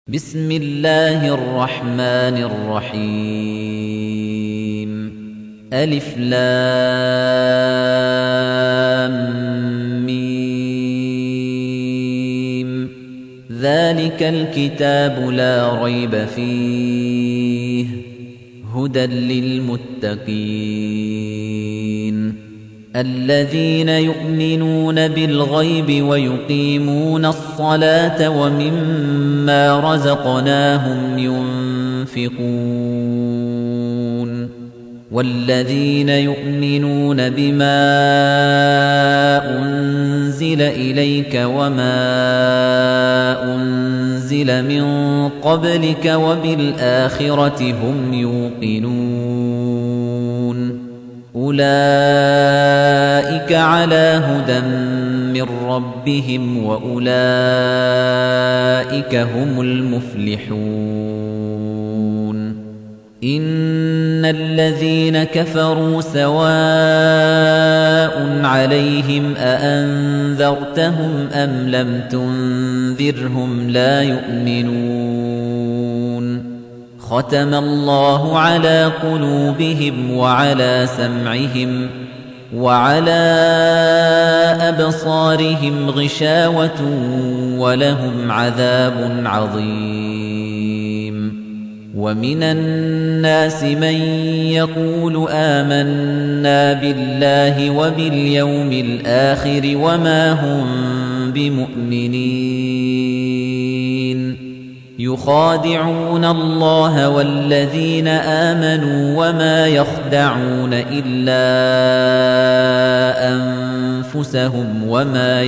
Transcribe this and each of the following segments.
بسم الله الرحمن الرحيم ألف لام ميم ذلك الكتاب لا ريب فيه هدى للمتقين الذين يؤمنون بالغيب ويقيمون الصلاة ومما رزقناهم ينفقون والذين يؤمنون بما أنزل إليك وما أنزل من قبلك وبالآخرة هم يوقنون أولئك على هدى من ربهم وأولئك هم المفلحون إن الذين كفروا سواء عليهم أأنذرتهم أم لم تنذرهم لا يؤمنون ختم الله على قلوبهم وعلى سمعهم وعلى أبصارهم غشاوة ولهم عذاب عظيم ومن الناس من يقول آمنا بالله وباليوم الآخر وما هم بمؤمنين يخادعون الله والذين آمنوا وما يخدعون إلا أنفسهم وما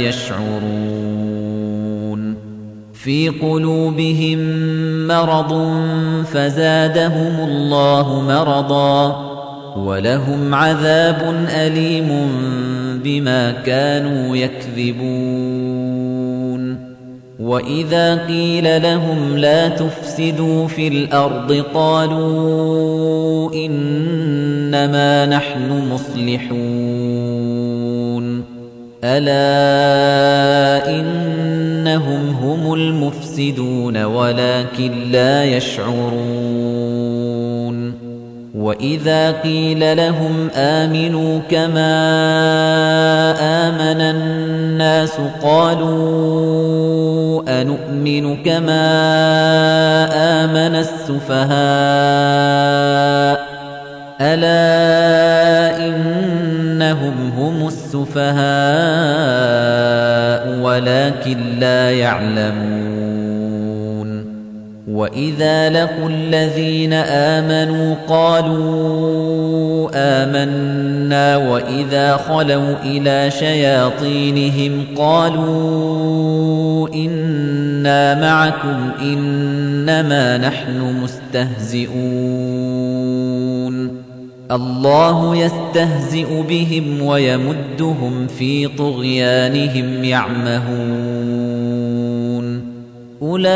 يشعرون في قلوبهم مرض فزادهم الله مرضا ولهم عذاب أليم بما كانوا يكذبون وَإِذَا قِيلَ لَهُمْ لَا تُفْسِدُوا فِي الْأَرْضِ قَالُوا إِنَّمَا نَحْنُ مُصْلِحُونَ أَلَا إِنَّهُمْ هُمُ الْمُفْسِدُونَ وَلَكِن لا يَشْعُرُونَ وَإِذَا قِيلَ لَهُمْ آمِنُوا كَمَا آمَنَ النَّاسُ قَالُوا أَنُؤْمِنُ كَمَا آمَنَ السُّفَهَاءُ أَلَا إِنَّهُمْ هُمُ السُّفَهَاءُ وَلَكِن لا يَعْلَمُونَ وَإِذَا لَقُوا الَّذِينَ آمَنُوا قَالُوا آمَنَّا وَإِذَا خَلَوْا إِلَى شَيَاطِينِهِمْ قَالُوا إِنَّا مَعَكُمْ إِنَّمَا نَحْنُ مُسْتَهْزِئُونَ اللَّهُ يَسْتَهْزِئُ بِهِمْ وَيَمُدُّهُمْ فِي طُغْيَانِهِمْ يَعْمَهُونَ أُولَئِكَ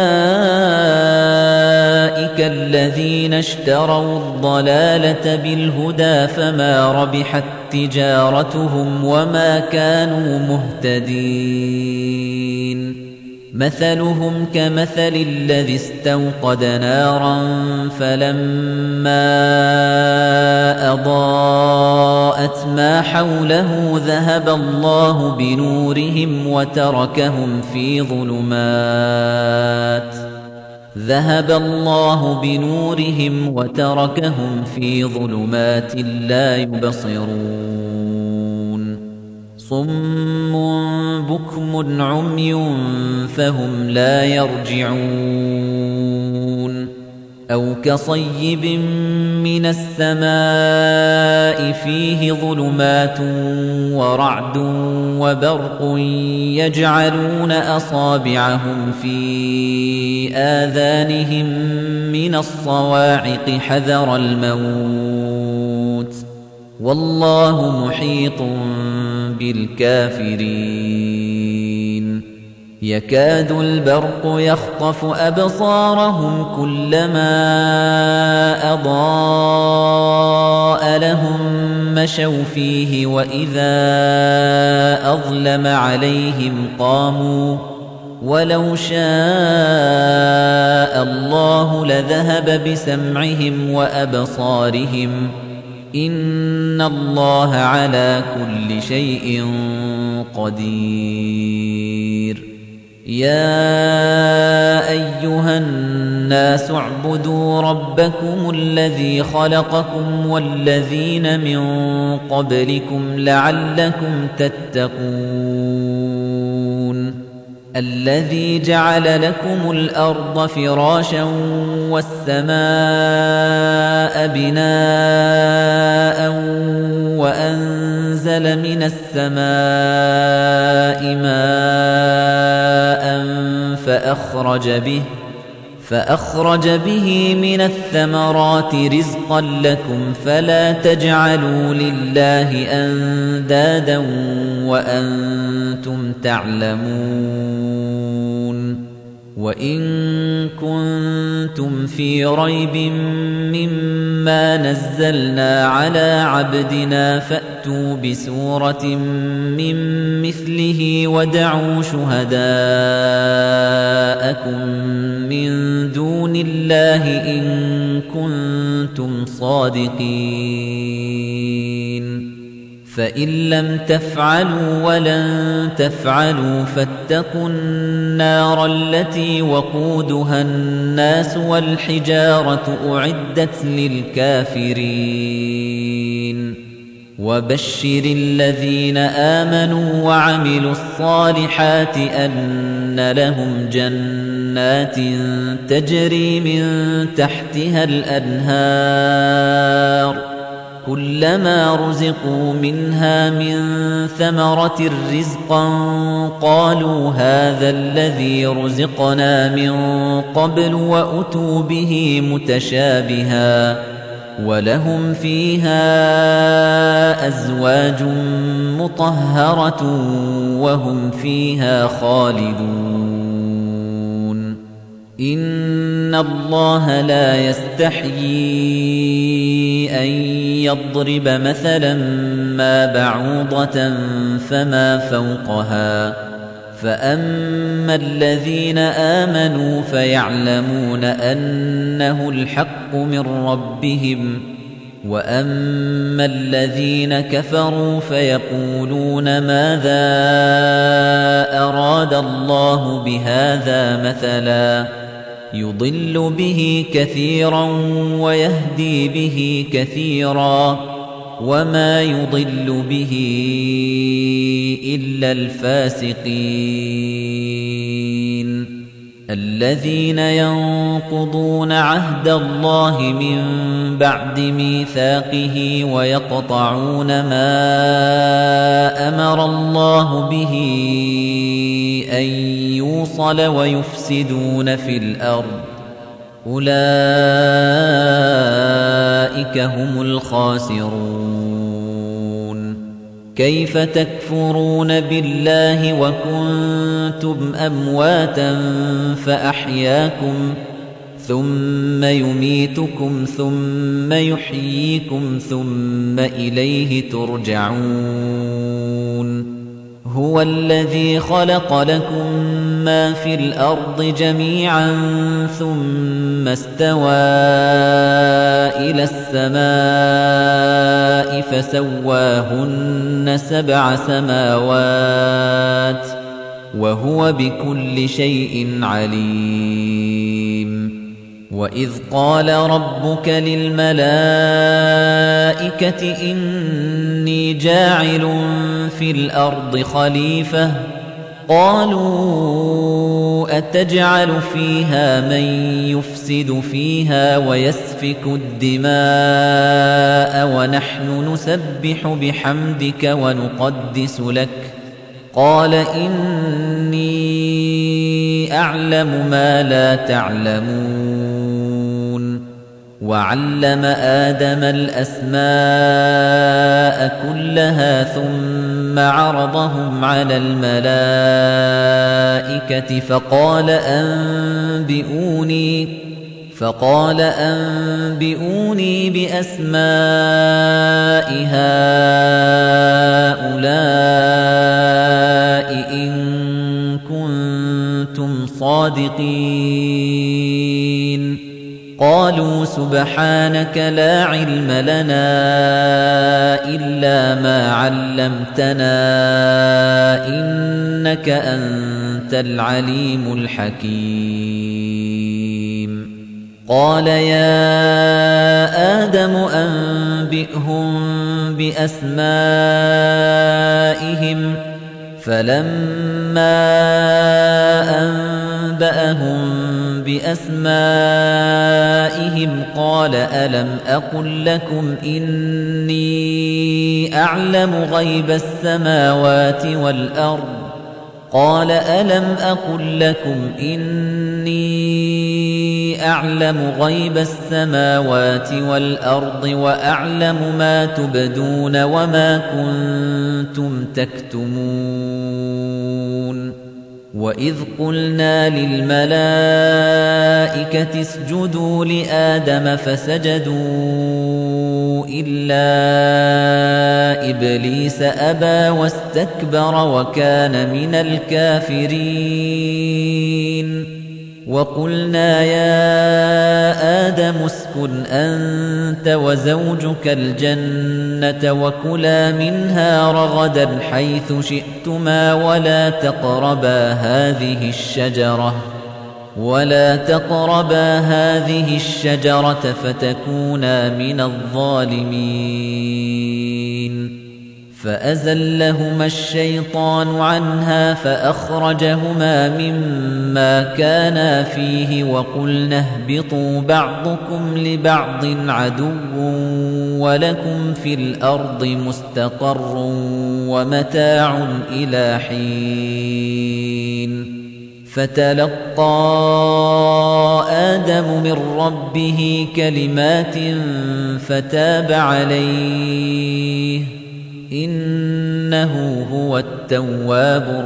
الَّذِينَ اشْتَرَوُا الضَّلَالَةَ بِالْهُدَى فَمَا رَبِحَتْ تِجَارَتُهُمْ وَمَا كَانُوا مُهْتَدِينَ مَثَلُهُمْ كَمَثَلِ الَّذِي اسْتَوْقَدَ نَارًا فَلَمَّا أَضَاءَتْ مَا حَوْلَهُ ذَهَبَ اللَّهُ بِنُورِهِمْ وَتَرَكَهُمْ فِي ظُلُمَاتٍ لَّا يُبْصِرُونَ صُمٌّ بُكْمٌ عُمْيٌ فَهُمْ لَا يَرْجِعُونَ أَوْ كَصَيِّبٍ مِّنَ السَّمَاءِ فِيهِ ظُلُمَاتٌ وَرَعْدٌ وَبَرْقٌ يَجْعَلُونَ أَصَابِعَهُمْ فِي آذَانِهِم مِّنَ الصَّوَاعِقِ حَذَرَ الْمَوْتِ وَاللَّهُ مُحِيطٌ بالكافرين يكاد البرق يخطف أبصارهم كلما أضاء لهم مشوا فيه وإذا أظلم عليهم قاموا ولو شاء الله لذهب بسمعهم وأبصارهم إن الله على كل شيء قدير يا أيها الناس اعبدوا ربكم الذي خلقكم والذين من قبلكم لعلكم تتقون الذي جعل لكم الأرض فراشا والسماء بناء وأنزل من السماء ماء فأخرج به من الثمرات رزقا لكم فلا تجعلوا لله أندادا وأنتم تعلمون وإن كنتم في ريب مما نزلنا على عبدنا فأتوا بسورة من مثله ودعوا شهداءكم من دون الله إن كنتم صادقين فإن لم تفعلوا ولن تفعلوا فاتقوا النار التي وقودها الناس والحجارة أعدت للكافرين وبشر الذين آمنوا وعملوا الصالحات أن لهم جنات تجري من تحتها الأنهار كلما رزقوا منها من ثمرة رزقا قالوا هذا الذي رزقنا من قبل وأتوا به متشابها ولهم فيها أزواج مطهرة وهم فيها خالدون إن الله لا يستحيي أن يضرب مثلا ما بعوضة فما فوقها فأما الذين آمنوا فيعلمون أنه الحق من ربهم وأما الذين كفروا فيقولون ماذا أراد الله بهذا مثلا يضل به كثيرا ويهدي به كثيرا وما يضل به إلا الفاسقين الذين ينقضون عهد الله من بعد ميثاقه ويقطعون ما أمر الله به أن يوصل ويفسدون في الأرض أولئك هم الخاسرون كيف تكفرون بالله وكنتم أمواتا فأحياكم ثم يميتكم ثم يحييكم ثم إليه ترجعون هو الذي خلق لكم ما في الأرض جميعا ثم استوى إلى السماء فسواهن 7 سماوات وهو بكل شيء عليم وإذ قال ربك للملائكة إني جاعل في الأرض خليفة قالوا أتجعل فيها من يفسد فيها ويسفك الدماء ونحن نسبح بحمدك ونقدس لك قال إني أعلم ما لا تعلمون وعلم آدم الأسماء كلها ثم عرضهم على الملائكة فقال أنبئوني بأسماء هؤلاء إن كنتم صادقين قالوا سبحانك لا علم لنا إلا ما علمتنا إنك أنت العليم الحكيم قال يا آدم أنبئهم بأسمائهم فلما أنبأهم بأسمائهم قال ألم أقل لكم إني أعلم غيب السماوات والأرض قال ألم أقل لكم إني أعلم غيب السماوات والأرض وأعلم ما تبدون وما كنتم تكتمون وإذ قلنا للملائكة اسجدوا لآدم فسجدوا إلا إبليس أبى واستكبر وكان من الكافرين وقلنا يا آدم اسكن أنت وزوجك الجنة وكلا منها رغدا حيث شئتما ولا تقربا هذه الشجرة فتكونا من الظالمين فأزلهما الشيطان عنها فأخرجهما مما كانا فيه وقلنا اهبطوا بعضكم لبعض عدو ولكم في الأرض مستقر ومتاع إلى حين فتلقى آدم من ربه كلمات فتاب عليه إنه هو التواب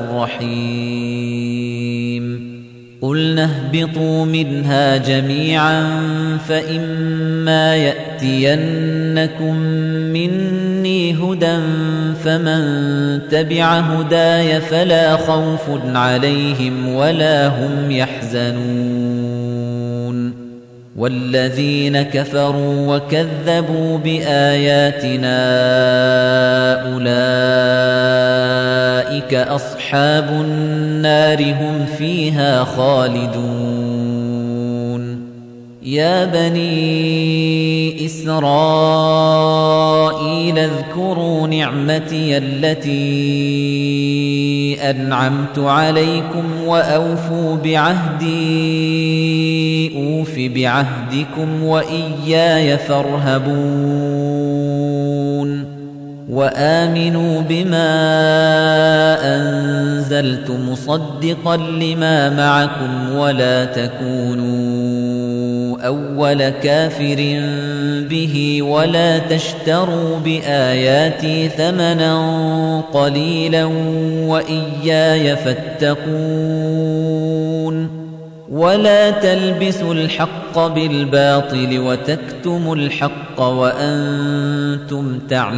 الرحيم قلنا اهبطوا منها جميعا فإما يأتينكم مني هدى فمن تبع هداي فلا خوف عليهم ولا هم يحزنون والذين كفروا وكذبوا بآياتنا أولئك أصحاب النار هم فيها خالدون يا بني إسرائيل اذكروا نعمتي التي أنعمت عليكم وأوفوا بعهدي أوف بعهدكم وإياي فارهبون وآمنوا بما أنزلت مصدقا لما معكم ولا تكونوا أول كافر به ولا تشتروا بآياتي ثمنا قليلا وإياي فاتقون ولا تلبسوا الحق بالباطل وتكتموا الحق وأنتم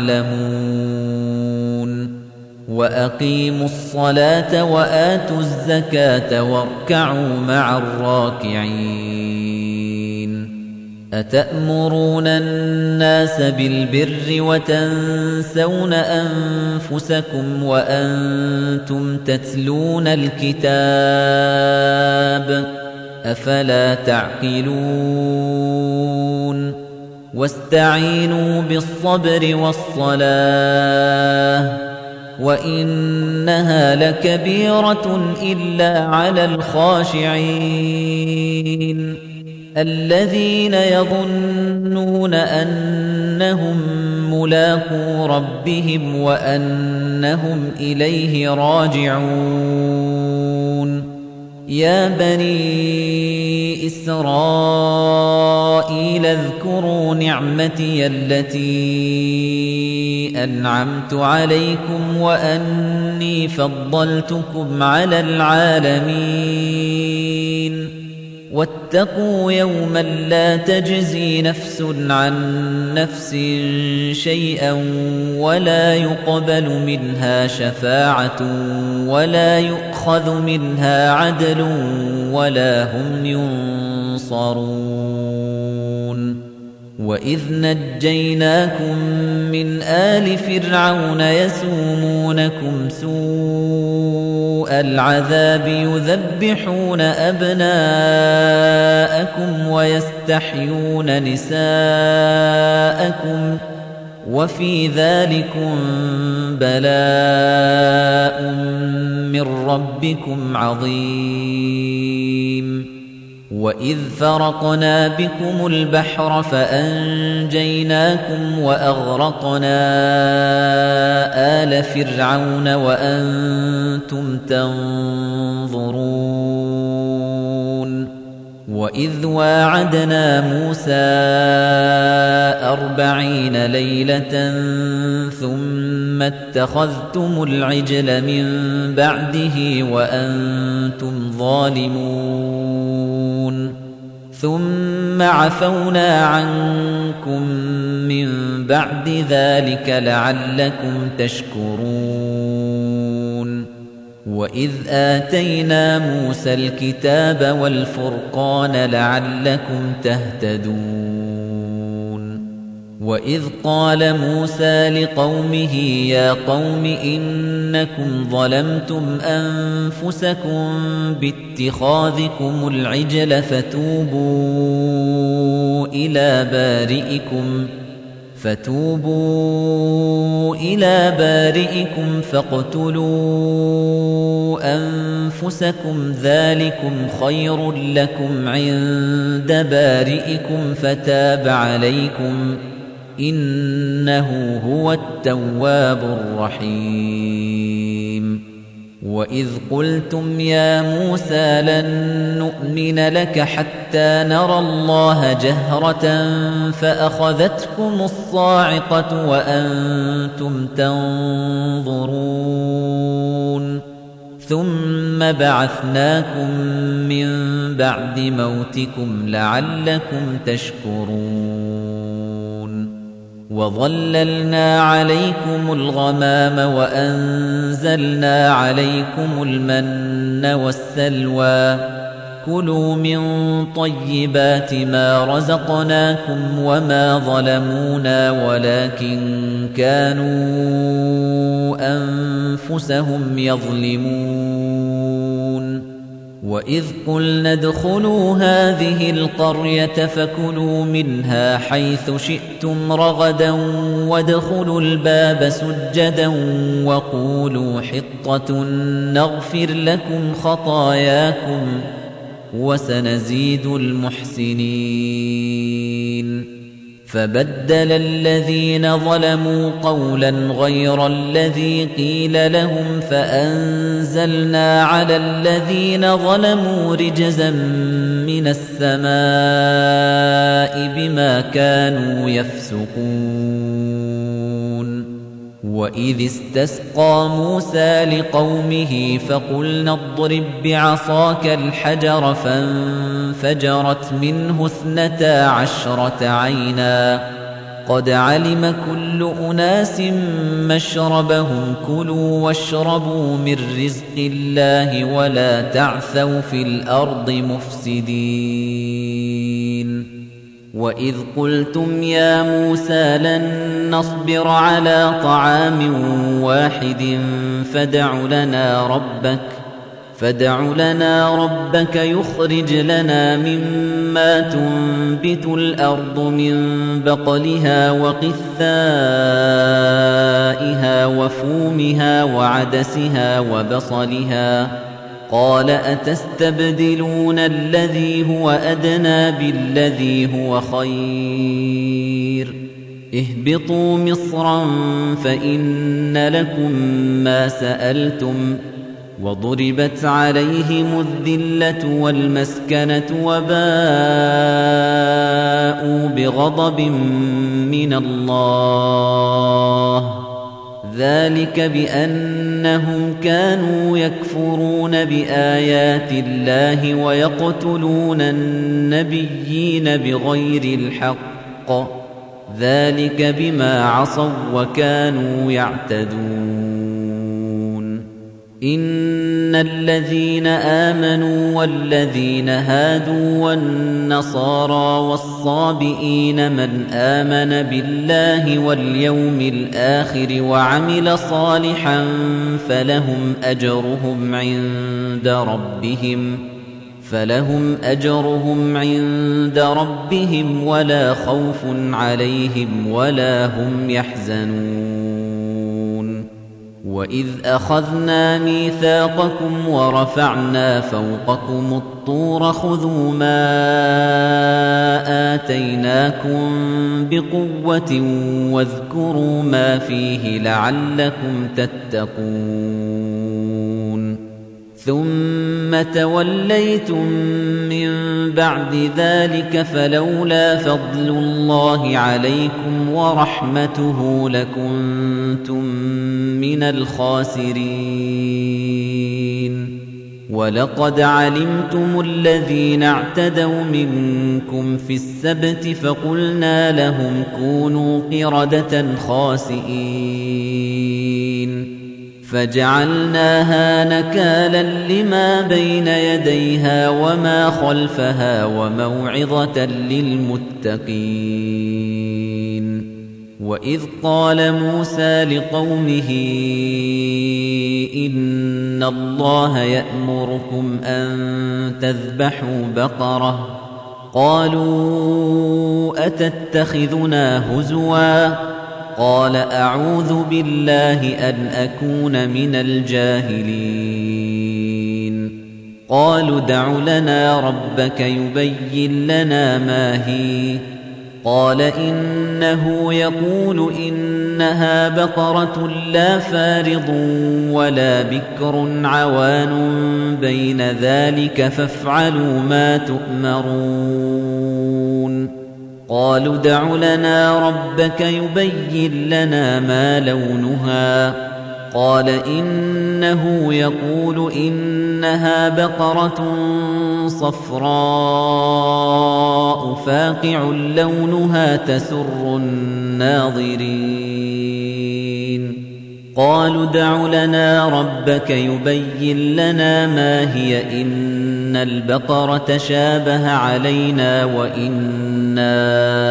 تعلمون وأقيموا الصلاة وآتوا الزكاة واركعوا مع الراكعين أتأمرون الناس بالبر وتنسون أنفسكم وأنتم تتلون الكتاب أفلا تعقلون واستعينوا بالصبر والصلاة وإنها لكبيرة إلا على الخاشعين الذين يظنون أنهم ملاقو ربهم وأنهم إليه راجعون يا بني إسرائيل اذكروا نعمتي التي أنعمت عليكم وأني فضلتكم على العالمين واتقوا يوما لا تجزي نفس عن نفس شيئا ولا يقبل منها شفاعة ولا يؤخذ يُؤْخَذُ مِنْهَا عَدْلٌ وَلَا هُمْ يُنصَرُونَ وَإِذْ نَجَّيْنَاكُمْ مِنْ آلِ فِرْعَوْنَ يَسُومُونَكُمْ سُوءَ الْعَذَابِ يُذَبِّحُونَ أَبْنَاءَكُمْ وَيَسْتَحْيُونَ نِسَاءَكُمْ وَفِي ذَلِكُمْ بَلَاءٌ مِّن رَّبِّكُمْ عَظِيمٌ وَإِذْ فَرَقْنَا بِكُمُ الْبَحْرَ فَأَنجَيْنَاكُمْ وَأَغْرَقْنَا آلَ فِرْعَوْنَ وَأَنتُمْ تَنظُرُونَ وَإِذْ وَاعَدْنَا مُوسَىٰ 40 لَيْلَةً ثُمَّ اتَّخَذْتُمُ الْعِجْلَ مِن بَعْدِهِ وَأَنتُمْ ظَالِمُونَ ثُمَّ عَفَوْنَا عَنكُم مِّن بَعْدِ ذَلِكَ لَعَلَّكُمْ تَشْكُرُونَ وَإِذْ آتَيْنَا مُوسَى الْكِتَابَ وَالْفُرْقَانَ لَعَلَّكُمْ تَهْتَدُونَ وَإِذْ قَالَ مُوسَى لِقَوْمِهِ يَا قَوْمِ إِنَّكُمْ ظَلَمْتُمْ أَنفُسَكُمْ بِاتِّخَاذِكُمُ الْعِجْلَ فتوبوا إلى بارئكم فاقتلوا أنفسكم ذلكم خير لكم عند بارئكم فتاب عليكم إنه هو التواب الرحيم وَإِذْ قُلْتُمْ يَا مُوسَىٰ لَن نُّؤْمِنَ لَكَ حَتَّىٰ نَرَى اللَّهَ جَهْرَةً فَأَخَذَتْكُمُ الصَّاعِقَةُ وَأَنتُمْ تَنظُرُونَ ثُمَّ بَعَثْنَاكُم مِّن بَعْدِ مَوْتِكُمْ لَعَلَّكُمْ تَشْكُرُونَ وَظَلَّلْنَا عَلَيْكُمُ الْغَمَامَ وَأَنزَلْنَا عَلَيْكُمُ الْمَنَّ وَالسَّلْوَىٰ كُلُوا مِن طَيِّبَاتِ مَا رَزَقْنَاكُمْ وَمَا ظَلَمُونَا وَلَٰكِن كَانُوا أَنفُسَهُمْ يَظْلِمُونَ وَإِذْ قُلْنَا ادْخُلُوا هَٰذِهِ الْقَرْيَةَ فَكُلُوا مِنْهَا حَيْثُ شِئْتُمْ رَغَدًا وَادْخُلُوا الْبَابَ سُجَّدًا وَقُولُوا حِطَّةٌ نَّغْفِرْ لَكُمْ خَطَايَاكُمْ وَسَنَزِيدُ الْمُحْسِنِينَ فَبَدَّلَ الَّذِينَ ظَلَمُوا قَوْلًا غَيْرَ الَّذِي قِيلَ لَهُمْ فَأَنزَلْنَا عَلَى الَّذِينَ ظَلَمُوا رِجْزًا مِّنَ السَّمَاءِ بِمَا كَانُوا يَفْسُقُونَ وَإِذِ اسْتَسْقَىٰ مُوسَىٰ لِقَوْمِهِ فَقُلْنَا اضْرِب بِّعَصَاكَ الْحَجَرَ فَانفَجَرَتْ مِنْهُ 12 عَيْنًا قَدْ عَلِمَ كُلُّ أُنَاسٍ مَّشْرَبَهُمْ كُلُوا وَاشْرَبُوا مِن رِّزْقِ اللَّهِ وَلَا تَعْثَوْا فِي الْأَرْضِ مُفْسِدِينَ وَإِذْ قُلْتُمْ يَا مُوسَىٰ لَن نَّصْبِرَ عَلَىٰ طَعَامٍ وَاحِدٍ فَادْعُ لَنَا رَبَّكَ يُخْرِجْ لَنَا مِمَّا تُنبِتُ الْأَرْضُ مِن بَقْلِهَا وَقِثَّائِهَا وَفُومِهَا وَعَدَسِهَا وَبَصَلِهَا قَالَ أَتَسْتَبْدِلُونَ الَّذِي هُوَ أَدْنَىٰ بِالَّذِي هُوَ خَيْرٌ اهْبِطُوا مِصْرًا فَإِنَّ لَكُم مَّا سَأَلْتُمْ وَضُرِبَتْ عَلَيْهِمُ الذِّلَّةُ وَالْمَسْكَنَةُ وَبَاءُوا بِغَضَبٍ مِّنَ اللَّهِ ذَلِكَ بِأَنَّهُمْ كَانُوا يَكْفُرُونَ بِآيَاتِ اللَّهِ وَيَقْتُلُونَ النَّبِيِّينَ بِغَيْرِ الْحَقِّ ذَلِكَ بِمَا عَصَوا وَّكَانُوا يَعْتَدُونَ إن الذين آمنوا والذين هادوا والنصارى والصابئين من آمن بالله واليوم الآخر وعمل صالحا فلهم أجرهم عند ربهم ولا خوف عليهم ولا هم يحزنون وإذ أخذنا ميثاقكم ورفعنا فوقكم الطور خذوا ما آتيناكم بقوة واذكروا ما فيه لعلكم تتقون ثم توليتم من بعد ذلك فلولا فضل الله عليكم ورحمته لكنتم من الخاسرين ولقد علمتم الذين اعتدوا منكم في السبت فقلنا لهم كونوا قردة خاسئين فجعلناها نكالا لما بين يديها وما خلفها وموعظة للمتقين وإذ قال موسى لقومه إن الله يأمركم أن تذبحوا بقرة قالوا أتتخذنا هزوا قال أعوذ بالله أن أكون من الجاهلين قالوا دع لنا ربك يبين لنا ما هي قال إنه يقول إنها بقرة لا فارض ولا بكر عوان بين ذلك فافعلوا ما تؤمرون قالوا دع لنا ربك يبين لنا ما لونها قال إنه يقول إنها بقرة صفراء فاقع لونها تسر الناظرين قالوا دع لنا ربك يبين لنا ما هي إن البقرة شابه علينا وإنا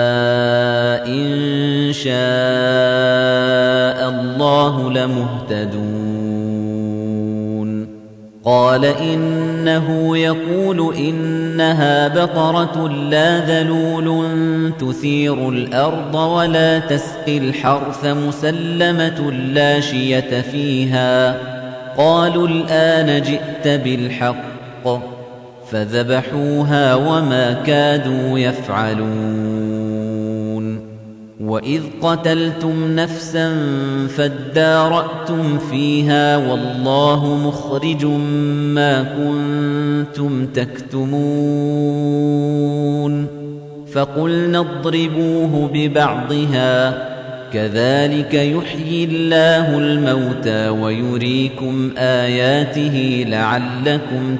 إن شاء الله لمهتدون قال إنه يقول إنها بقرة لا ذلول تثير الأرض ولا تسقي الحرث مسلمة لا شية فيها قالوا الآن جئت بالحق فذبحوها وما كادوا يفعلون وإذ قتلتم نفسا فادارأتم فيها والله مخرج ما كنتم تكتمون فقلنا اضربوه ببعضها كذلك يحيي الله الموتى ويريكم آياته لعلكم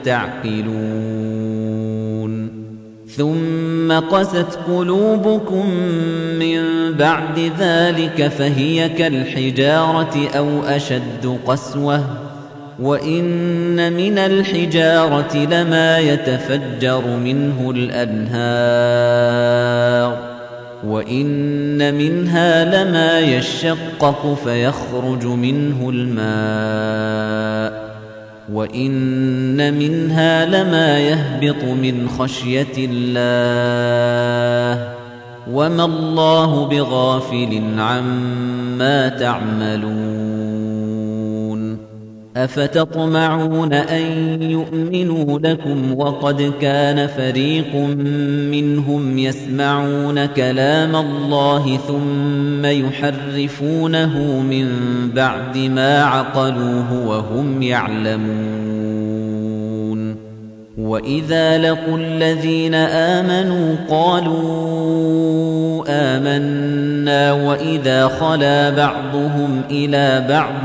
تعقلون ثم قست قلوبكم من بعد ذلك فهي كالحجارة أو أشد قسوة وإن من الحجارة لما يتفجر منه الأنهار وإن منها لما يشقق فيخرج منه الماء وإن منها لما يهبط من خشية الله وما الله بغافل عما تعملون أفتطمعون أن يؤمنوا لكم وقد كان فريق منهم يسمعون كلام الله ثم يحرفونه من بعد ما عقلوه وهم يعلمون وإذا لقوا الذين آمنوا قالوا آمنا وإذا خلا بعضهم إلى بعض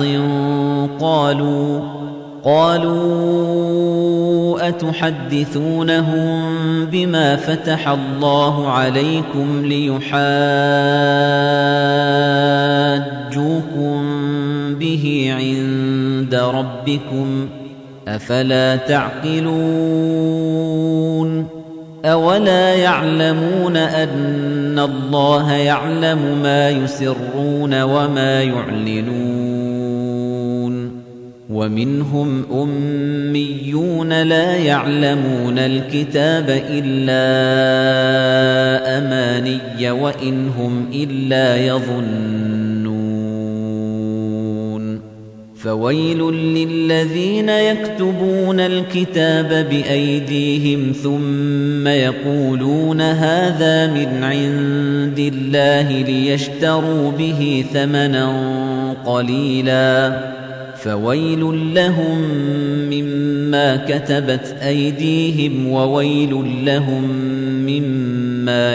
قالوا أتحدثونهم بما فتح الله عليكم ليحاجوكم به عند ربكم أفلا تعقلون أولا يعلمون أن الله يعلم ما يسرون وما يعلنون ومنهم أميون لا يعلمون الكتاب إلا أماني وإن هم إلا يظنون فويل للذين يكتبون الكتاب بأيديهم ثم يقولون هذا من عند الله ليشتروا به ثمنا قليلا فويل لهم مما كتبت أيديهم وويل لهم مما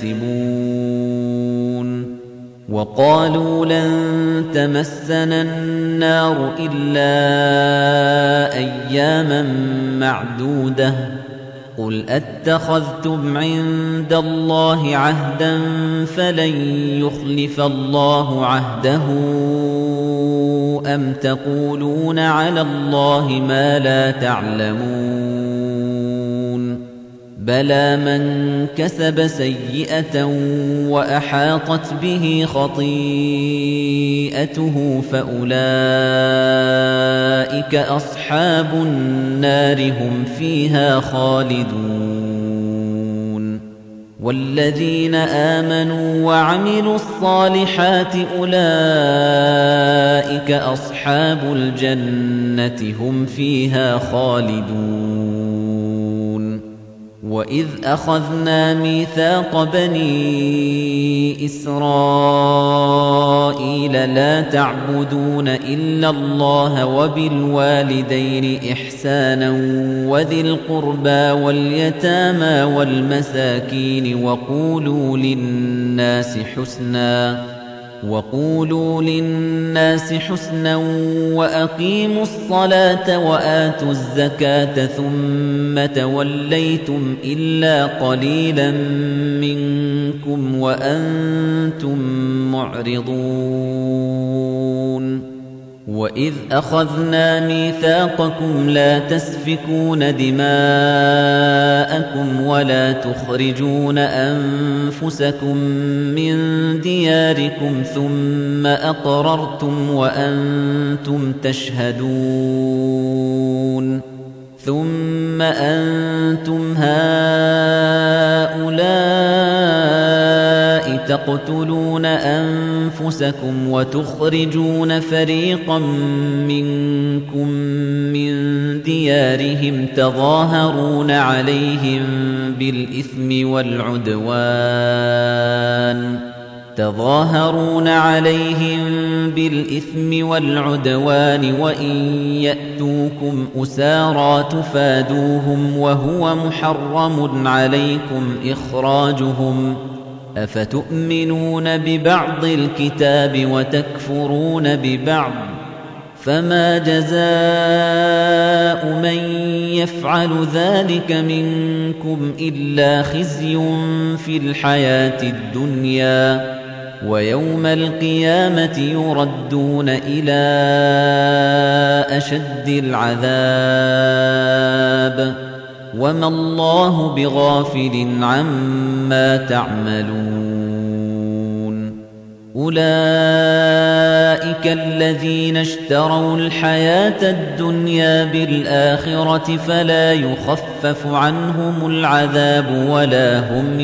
يكسبون وقالوا لن تمسنا النار إلا أياما معدودة قل أتخذتم عند الله عهدا فلن يخلف الله عهده أم تقولون على الله ما لا تعلمون بلى من كسب سيئة وأحاطت به خطيئته فأولئك أصحاب النار هم فيها خالدون والذين آمنوا وعملوا الصالحات أولئك أصحاب الجنة هم فيها خالدون وإذ أخذنا ميثاق بني إسرائيل لا تعبدون إلا الله وبالوالدين إحسانا وذي القربى واليتامى والمساكين وقولوا للناس حسنا وأقيموا الصلاة وآتوا الزكاة ثم توليتم إلا قليلا منكم وأنتم معرضون وإذ أخذنا ميثاقكم لا تسفكون دماءكم ولا تخرجون أنفسكم من دياركم ثم أقررتم وأنتم تشهدون ثم أنتم هؤلاء تقتلون أنفسكم وتخرجون فريقا منكم من ديارهم تظاهرون عليهم بالإثم والعدوان وإن يأتوكم أسارى تفادوهم وهو محرم عليكم إخراجهم أفتؤمنون ببعض الكتاب وتكفرون ببعض فما جزاء من يفعل ذلك منكم إلا خزي في الحياة الدنيا ويوم القيامة يردون إلى أشد العذاب وما الله بغافل عما تعملون أولئك الذين اشتروا الحياة الدنيا بالآخرة فلا يخفف عنهم العذاب ولا هم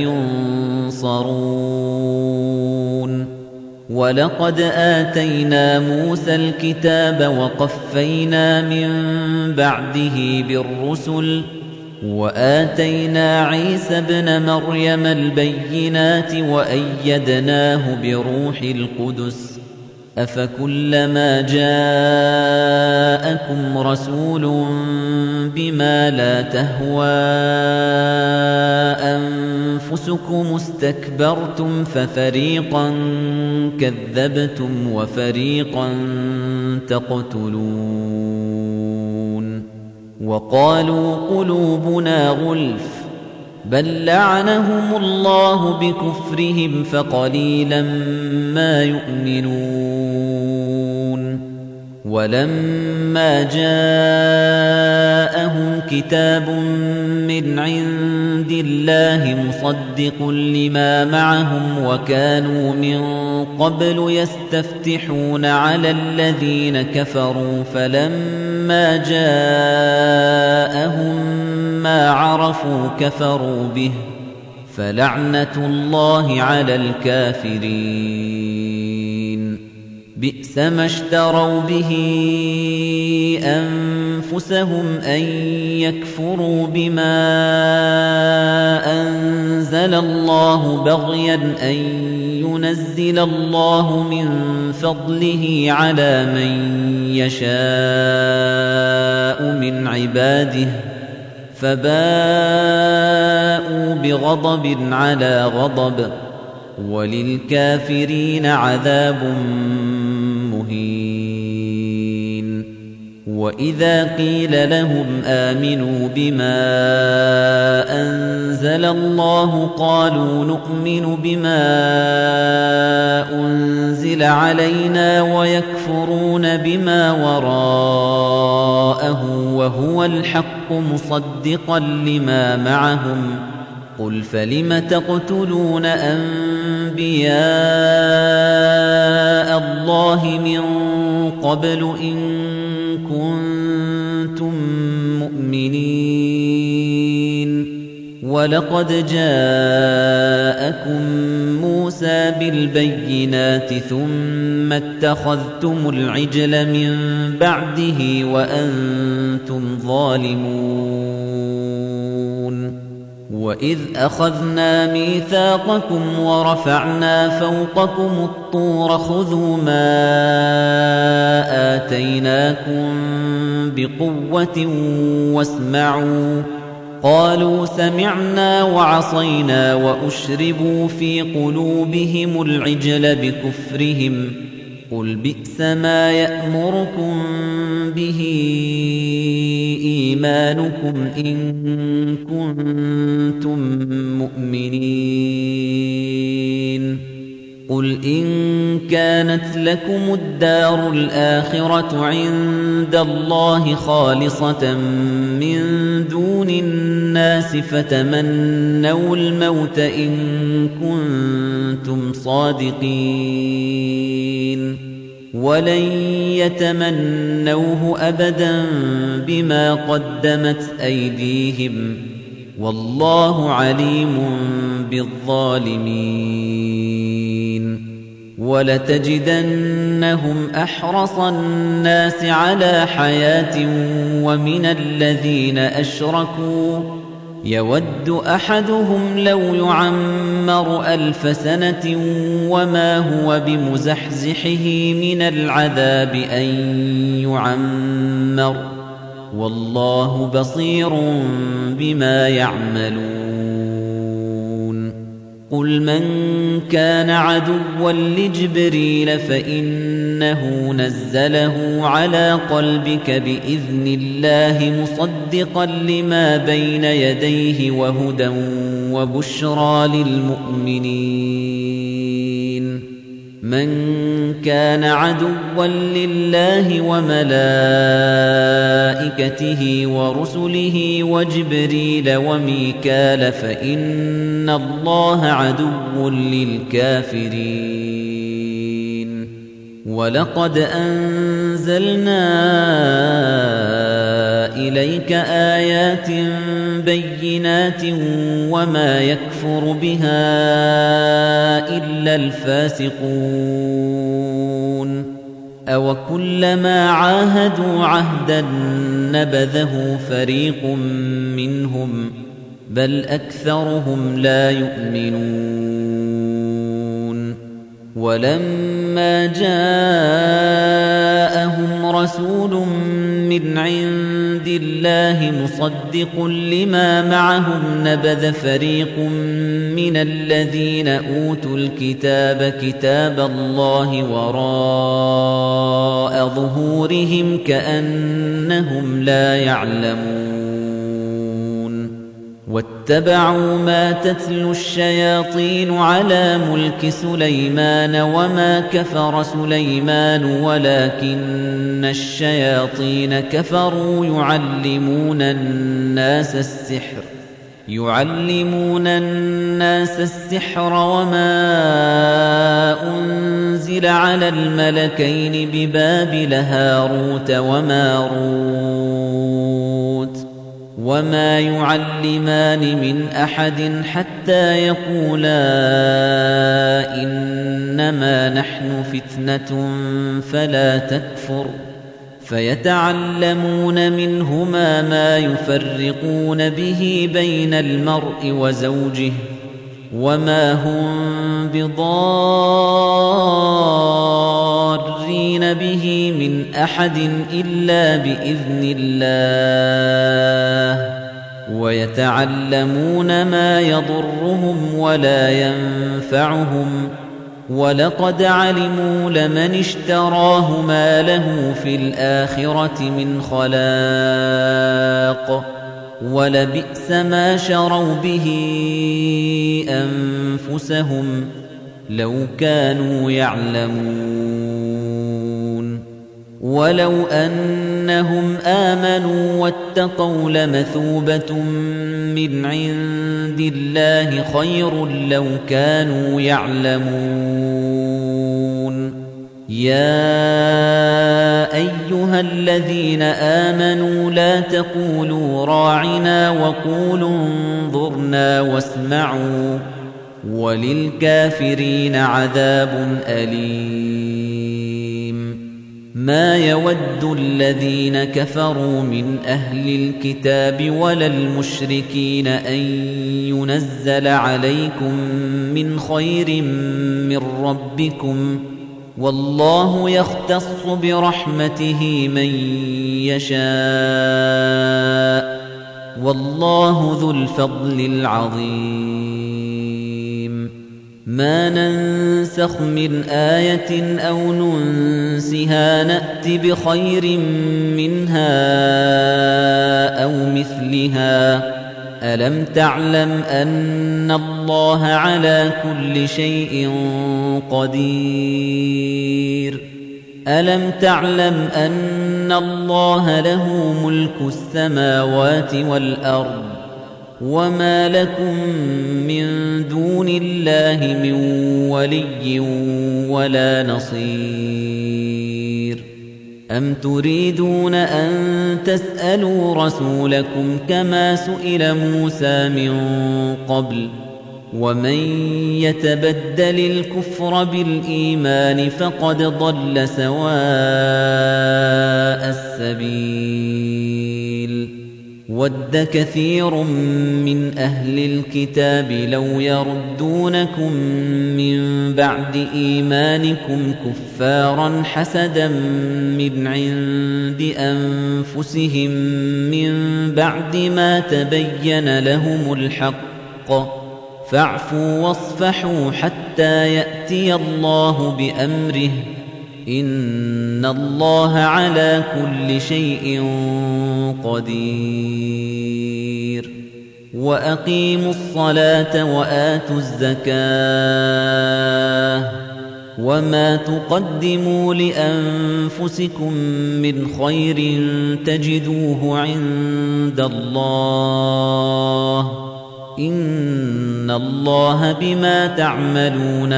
ينصرون ولقد آتينا موسى الكتاب وقفينا من بعده بالرسل وآتينا عيسى ابن مريم البينات وأيدناه بروح القدس أفكلما جاءكم رسول بما لا تهوى أنفسكم استكبرتم ففريقا كذبتم وفريقا تقتلون وقالوا قلوبنا غلف بل لعنهم الله بكفرهم فقليلا ما يؤمنون ولما جاءهم كتاب من عند الله مصدق لما معهم وكانوا من قبل يستفتحون على الذين كفروا فلما جاءهم ما عرفوا كفروا به فلعنة الله على الكافرين بئس ما اشتروا به أنفسهم أن يكفروا بما أنزل الله بغيا أن ينزل الله من فضله على من يشاء من عباده فباءوا بغضب على غضب وللكافرين عذاب مهين وإذا قيل لهم آمنوا بما أنزل الله قالوا نؤمن بما أنزل علينا ويكفرون بما وراءه وهو الحق مصدقا لما معهم قل فلم تقتلون أنبياء الله من قبل إن كنتم مؤمنين ولقد جاءكم موسى بالبينات ثم اتخذتم العجل من بعده وأنتم ظالمون وإذ أخذنا ميثاقكم ورفعنا فوقكم الطور خذوا ما آتيناكم بقوة واسمعوا قالوا سمعنا وعصينا وأشربوا في قلوبهم العجل بكفرهم قل بئس ما يأمركم به إيمانكم إن كنتم مؤمنين قل إن كانت لكم الدار الآخرة عند الله خالصة من دون الناس فتمنوا الموت إن كنتم صادقين ولن يتمنوه أبدا بما قدمت أيديهم والله عليم بالظالمين ولتجدنهم أحرص الناس على حياة ومن الذين أشركوا يود أحدهم لو يعمر 1000 سنة وما هو بمزحزحه من العذاب أن يعمر والله بصير بما يعملون قل من كان عدوا لجبريل فإنه نزله على قلبك بإذن الله مصدقا لما بين يديه وهدى وبشرى للمؤمنين من كان عدوا لله وملائكته ورسله وجبريل وميكال فإن الله عدو للكافرين ولقد أنزلنا إليك آيات بينات وما يكفر بها إلا الفاسقون أو كلما عاهدوا عهدا نبذه فريق منهم بل أكثرهم لا يؤمنون ولما جاءهم رسول من عند الله مصدق لما معهم نبذ فريق من الذين أوتوا الكتاب كتاب الله وراء ظهورهم كأنهم لا يعلمون واتبعوا ما تتلو الشياطين على ملك سليمان وما كفر سليمان ولكن الشياطين كفروا يعلمون الناس السحر وما أنزل على الملكين ببابل هاروت وماروت وما يعلمان من أحد حتى يقولا إنما نحن فتنة فلا تكفر فيتعلمون منهما ما يفرقون به بين المرء وزوجه وما هم بضارين به من أحد إلا بإذن الله ويتعلمون ما يضرهم ولا ينفعهم ولقد علموا لمن اشتراه ما له في الآخرة من خلاق ولبئس ما شروا به أنفسهم لو كانوا يعلمون ولو أنهم آمنوا واتقوا لمثوبة من عند الله خير لو كانوا يعلمون يا أيها الذين آمنوا لا تقولوا راعنا وقولوا انظرنا واسمعوا وللكافرين عذاب أليم ما يود الذين كفروا من أهل الكتاب ولا المشركين أن ينزل عليكم من خير من ربكم والله يختص برحمته من يشاء والله ذو الفضل العظيم ما ننسخ من آية أو ننسها نأت بخير منها أو مثلها ألم تعلم أن الله على كل شيء قدير ألم تعلم أن الله له ملك السماوات والأرض وما لكم من دون الله من ولي ولا نصير أم تريدون أن تسألوا رسولكم كما سئل موسى من قبل ومن يتبدل الكفر بالإيمان فقد ضل سواء السبيل ود كثير من أهل الكتاب لو يردونكم من بعد إيمانكم كفارا حسدا من عند أنفسهم من بعد ما تبين لهم الحق فاعفوا واصفحوا حتى يأتي الله بأمره إن الله على كل شيء قدير وأقيموا الصلاة وآتوا الزكاة وما تقدموا لأنفسكم من خير تجدوه عند الله إن الله بما تعملون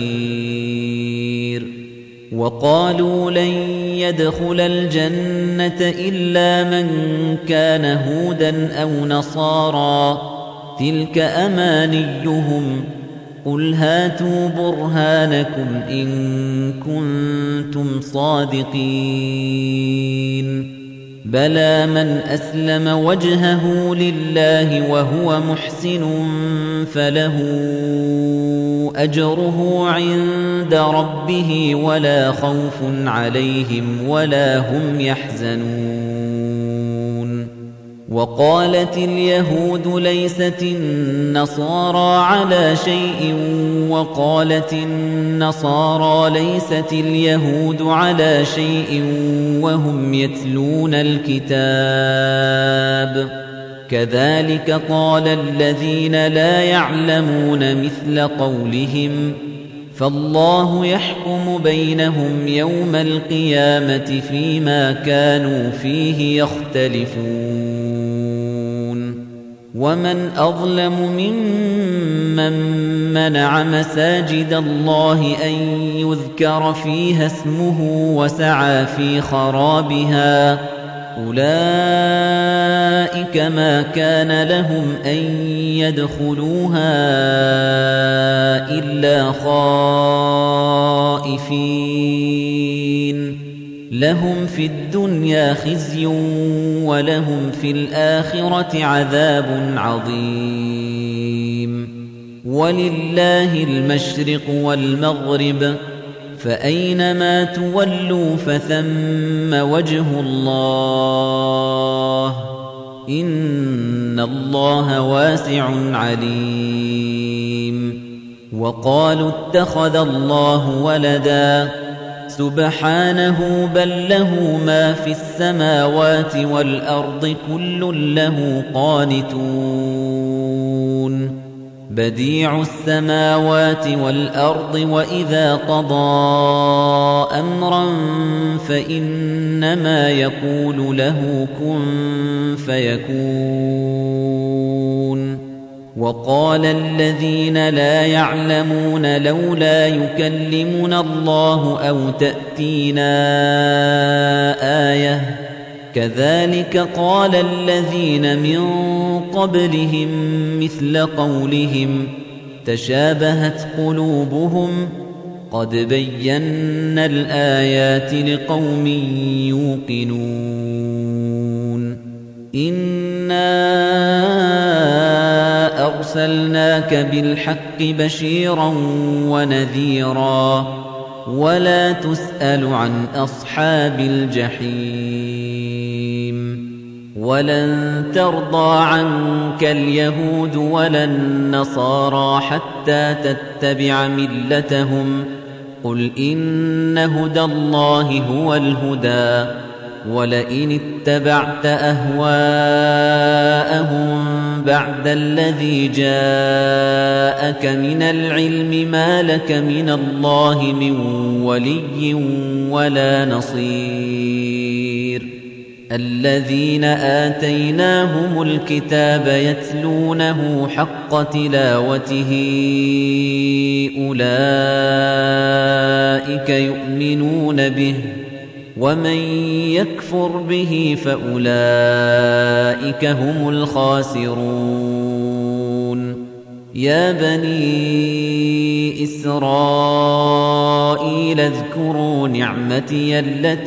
بصير وقالوا لن يدخل الجنة إلا من كان هودا أو نصارى تلك أمانيهم قل هاتوا برهانكم إن كنتم صادقين بلى من أسلم وجهه لله وهو محسن فله أجره عند ربه ولا خوف عليهم ولا هم يحزنون وقالت اليهود ليست النصارى على شيء وقالت النصارى ليست اليهود على شيء وهم يتلون الكتاب كذلك قال الذين لا يعلمون مثل قولهم فالله يحكم بينهم يوم القيامة فيما كانوا فيه يختلفون ومن أظلم ممن منع مساجد الله أن يذكر فيها اسمه وسعى في خرابها أولئك ما كان لهم أن يدخلوها إلا خائفين لهم في الدنيا خزي ولهم في الآخرة عذاب عظيم ولله المشرق والمغرب فأينما تولوا فثم وجه الله إن الله واسع عليم وقالوا اتخذ الله ولدا سبحانه بل له ما في السماوات والأرض كل له قانتون بديع السماوات والأرض وإذا قضى أمرا فإنما يقول له كن فيكون وقال الذين لا يعلمون لولا يكلمنا الله أو تأتينا آية كذلك قال الذين من قبلهم مثل قولهم تشابهت قلوبهم قد بينا الآيات لقوم يوقنون إنا أرسلناك بالحق بشيرا ونذيرا ولا تسأل عن أصحاب الجحيم ولن ترضى عنك اليهود ولا النصارى حتى تتبع ملتهم قل إن هدى الله هو الهدى ولئن اتبعت أهواءهم بعد الذي جاءك من العلم ما لك من الله من ولي ولا نصير الذين آتيناهم الكتاب يتلونه حق تلاوته أولئك يؤمنون به ومن يكفر به فأولئك هم الخاسرون يا بني إسرائيل اذكروا نعمتي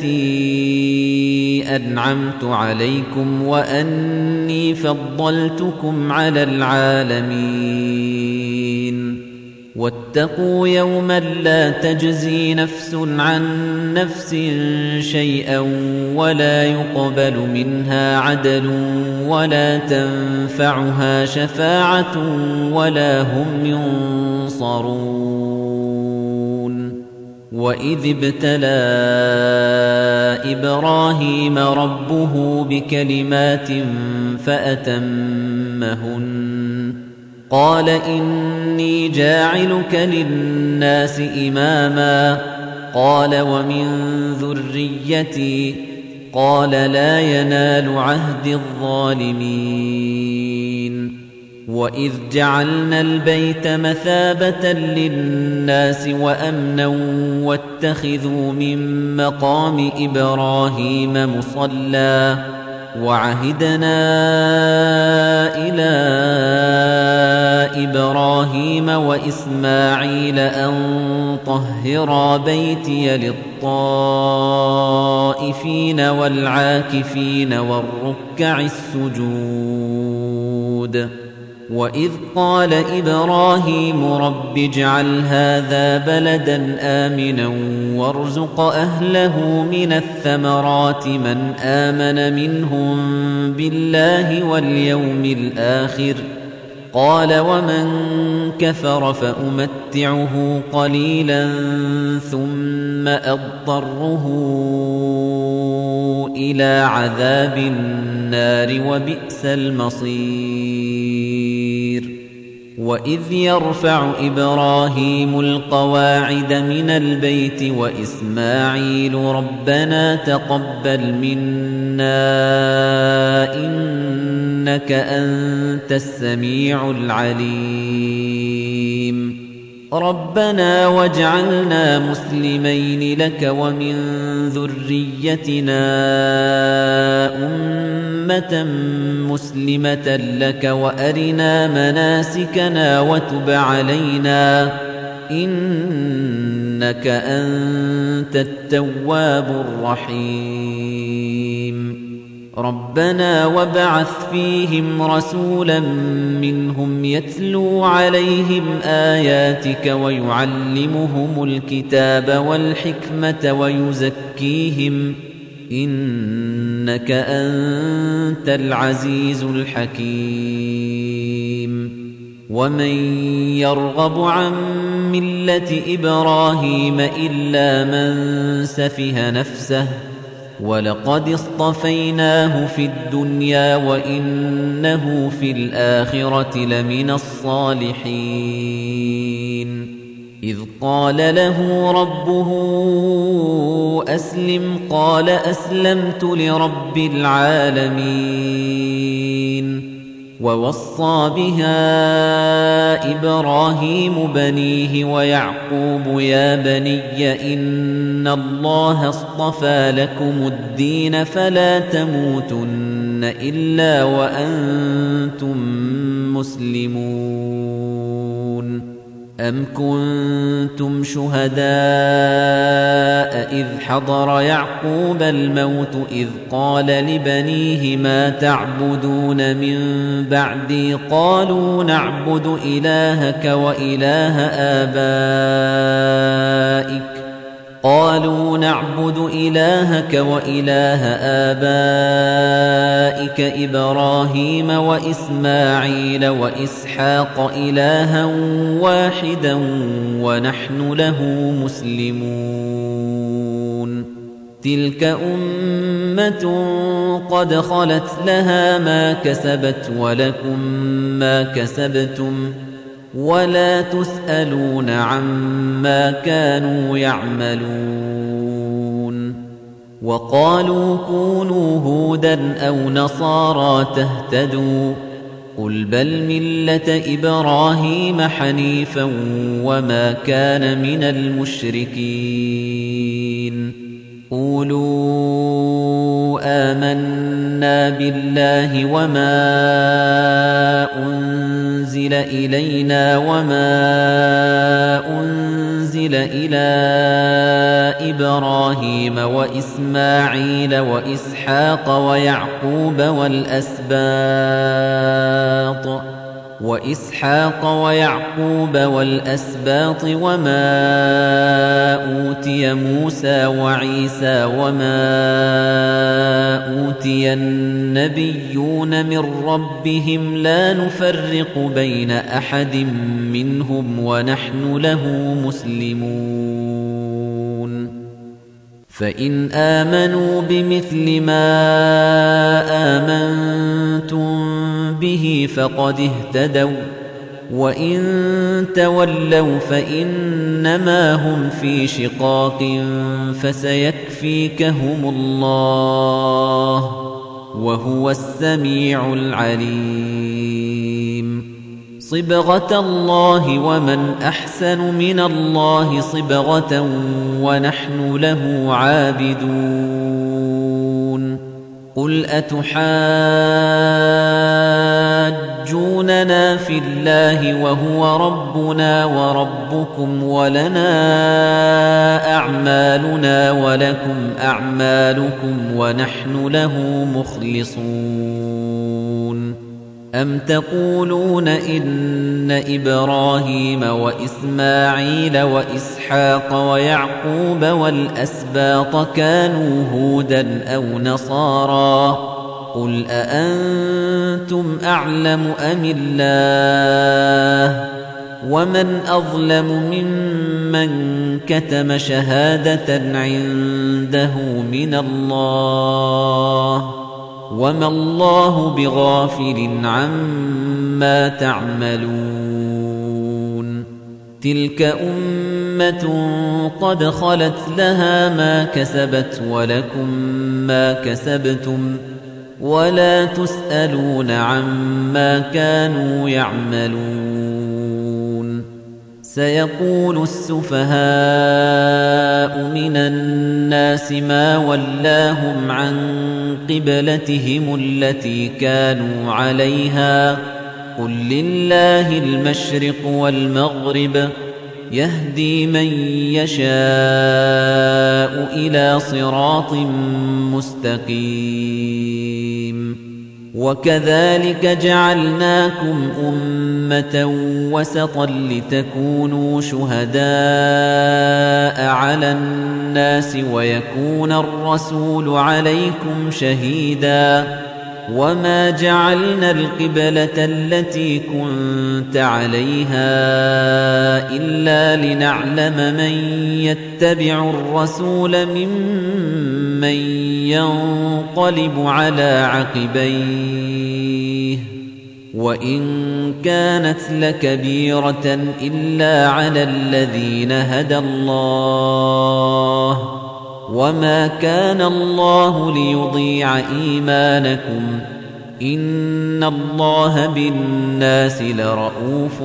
التي أنعمت عليكم وأني فضلتكم على العالمين واتقوا يوما لا تجزي نفس عن نفس شيئا ولا يقبل منها عدل ولا تنفعها شفاعة ولا هم ينصرون وإذ ابتلى إبراهيم ربه بكلمات فأتمهن قال إني جاعلك للناس إماما قال ومن ذريتي قال لا ينال عهد الظالمين وإذ جعلنا البيت مثابة للناس وأمنا واتخذوا من مقام إبراهيم مصلى وعهدنا إلى إبراهيم وإسماعيل أن طهرا بيتي للطائفين والعاكفين والركع السجود وإذ قال إبراهيم رب اجعل هذا بلدا آمنا وارزق أهله من الثمرات من آمن منهم بالله واليوم الآخر قال ومن كفر فأمتعه قليلا ثم أضطره إلى عذاب النار وبئس المصير وإذ يرفع إبراهيم القواعد من البيت وإسماعيل ربنا تقبل منا إنك أنت السميع العليم ربنا واجعلنا مسلمين لك ومن ذريتنا أمة مسلمة لك وأرنا مناسكنا وتب علينا إنك أنت التواب الرحيم ربنا وابعث فيهم رسولا منهم يتلو عليهم آياتك ويعلمهم الكتاب والحكمة ويزكيهم إنك أنت العزيز الحكيم ومن يرغب عن ملة إبراهيم إلا من سفه نفسه ولقد اصطفيناه في الدنيا وإنه في الآخرة لمن الصالحين إذ قال له ربه أسلم قال أسلمت لرب العالمين ووصى بها إبراهيم بنيه ويعقوب يا بني إن الله اصطفى لكم الدين فلا تموتن إلا وأنتم مسلمون أم كنتم شهداء إذ حضر يعقوب الموت إذ قال لبنيه ما تعبدون من بعدي قالوا نعبد إلهك وإله آبائك إبراهيم وإسماعيل وإسحاق إلها واحدا ونحن له مسلمون تلك أمة قد خلت لها ما كسبت ولكم ما كسبتم ولا تسألون عما كانوا يعملون وقالوا كونوا هودا أو نصارى تهتدوا قل بل ملة إبراهيم حنيفا وما كان من المشركين قولوا آمنا بالله وما أنزل إلينا وما أنزل إلى إبراهيم وإسماعيل وإسحاق ويعقوب والأسباط وما أوتي موسى وعيسى وما أوتي النبيون من ربهم لا نفرق بين أحد منهم ونحن له مسلمون فإن آمنوا بمثل ما آمنتم به فقد اهتدوا وإن تولوا فإنما هم في شقاق فسيكفيكهم الله وهو السميع العليم صبغة الله ومن أحسن من الله صبغة ونحن له عابدون قل أتحاجوننا في الله وهو ربنا وربكم ولنا أعمالنا ولكم أعمالكم ونحن له مخلصون أم تقولون إن إبراهيم وإسماعيل وإسحاق ويعقوب والأسباط كانوا هودا أو نصارى قُلْ أَأَنتُمْ أَعْلَمُ أَمِ اللَّهُ وَمَنْ أَظْلَمُ مِمَّنْ كَتَمَ شَهَادَةً عِندَهُ مِنَ اللَّهِ وَمَا اللَّهُ بِغَافِلٍ عَمَّا تَعْمَلُونَ تِلْكَ أُمَّةٌ قَدْ خَلَتْ لَهَا ما كَسَبَتْ وَلَكُمْ ما كَسَبْتُمْ وَلَا تُسْأَلُونَ عَمَّا كَانُوا يَعْمَلُونَ سَيَقُولُ السُّفَهَاءُ مِنَ النَّاسِ مَا وَلَّاهُمْ عَن قِبْلَتِهِمُ الَّتِي كَانُوا عَلَيْهَا قُل لِّلَّهِ الْمَشْرِقُ وَالْمَغْرِبُ يَهْدِي مَن يَشَاءُ إِلَىٰ صِرَاطٍ مُّسْتَقِيمٍ وَكَذَلِكَ جَعَلْنَاكُمْ أُمَّةً وَسَطًا لِّتَكُونُوا شُهَدَاءَ عَلَى النَّاسِ وَيَكُونَ الرَّسُولُ عَلَيْكُمْ شَهِيدًا وَمَا جَعَلْنَا الْقِبْلَةَ الَّتِي كُنتَ عَلَيْهَا إِلَّا لِنَعْلَمَ مَن يَتَّبِعُ الرَّسُولَ مِمَّن يَنقَلِبُ عَلَى عَقِبَيْهِ وَإِن كَانَتْ لَكَبِيرَةً إِلَّا عَلَى الَّذِينَ هَدَى اللَّهُ وَمَا كَانَ اللَّهُ لِيُضِيعَ إِيمَانَكُمْ إِنَّ اللَّهَ بِالنَّاسِ لَرَءُوفٌ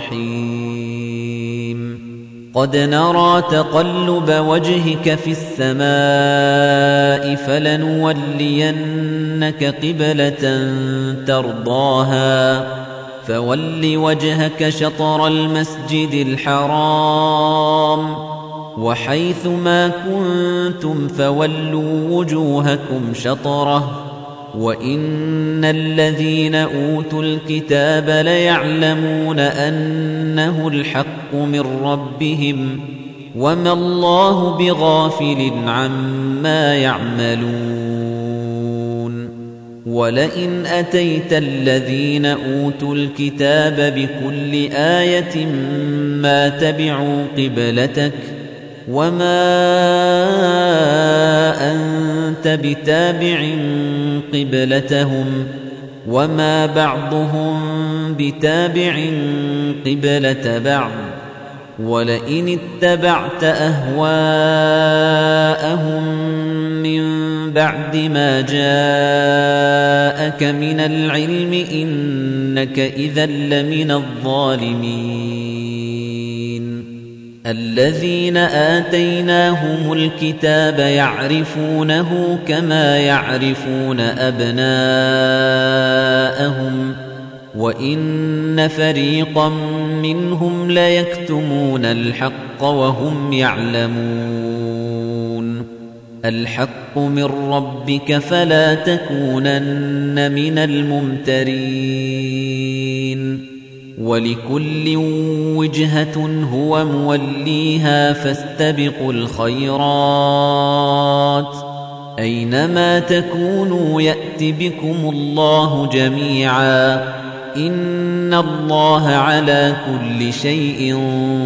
رَّحِيمٌ قَدْ نَرَىٰ تَقَلُّبَ وَجْهِكَ فِي السَّمَاءِ فَلَنُوَلِّيَنَّكَ قِبْلَةً تَرْضَاهَا فَوَلِّ وَجْهَكَ شَطْرَ الْمَسْجِدِ الْحَرَامِ وَحَيْثُ مَا كُنتُمْ فَوَلُّوا وُجُوهَكُمْ شَطْرَهُ وَإِنَّ الَّذِينَ أُوتُوا الْكِتَابَ لَيَعْلَمُونَ أَنَّهُ الْحَقُّ مِنْ رَبِّهِمْ وَمَا اللَّهُ بِغَافِلٍ عَمَّا يَعْمَلُونَ وَلَئِنْ أَتَيْتَ الَّذِينَ أُوتُوا الْكِتَابَ بِكُلِّ آيَةٍ مَا تَبِعُوا قِبْلَتَكَ وَمَا أَنْتَ بِتَابِعٍ قِبْلَتَهُمْ وَمَا بَعْضُهُمْ بِتَابِعٍ قِبْلَةَ بَعْضٍ وَلَئِنِ اتَّبَعْتَ أَهْوَاءَهُمْ مِنْ بَعْدِ مَا جَاءَكَ مِنَ الْعِلْمِ إِنَّكَ إِذًا لَّمِنَ الظَّالِمِينَ الَّذِينَ آتَيْنَاهُمُ الْكِتَابَ يَعْرِفُونَهُ كَمَا يَعْرِفُونَ أَبْنَاءَهُمْ وَإِنَّ فَرِيقًا مِّنْهُمْ لَيَكْتُمُونَ الْحَقَّ وَهُمْ يَعْلَمُونَ الْحَقُّ مِنْ رَبِّكَ فَلَا تَكُونَنَّ مِنَ الْمُمْتَرِينَ وَلِكُلٍّ وِجْهَةٌ هُوَ مُوَلِّيهَا فَاسْتَبِقُوا الْخَيْرَاتِ أَيْنَمَا تَكُونُوا يَأْتِ بِكُمُ اللَّهُ جَمِيعًا إِنَّ اللَّهَ عَلَى كُلِّ شَيْءٍ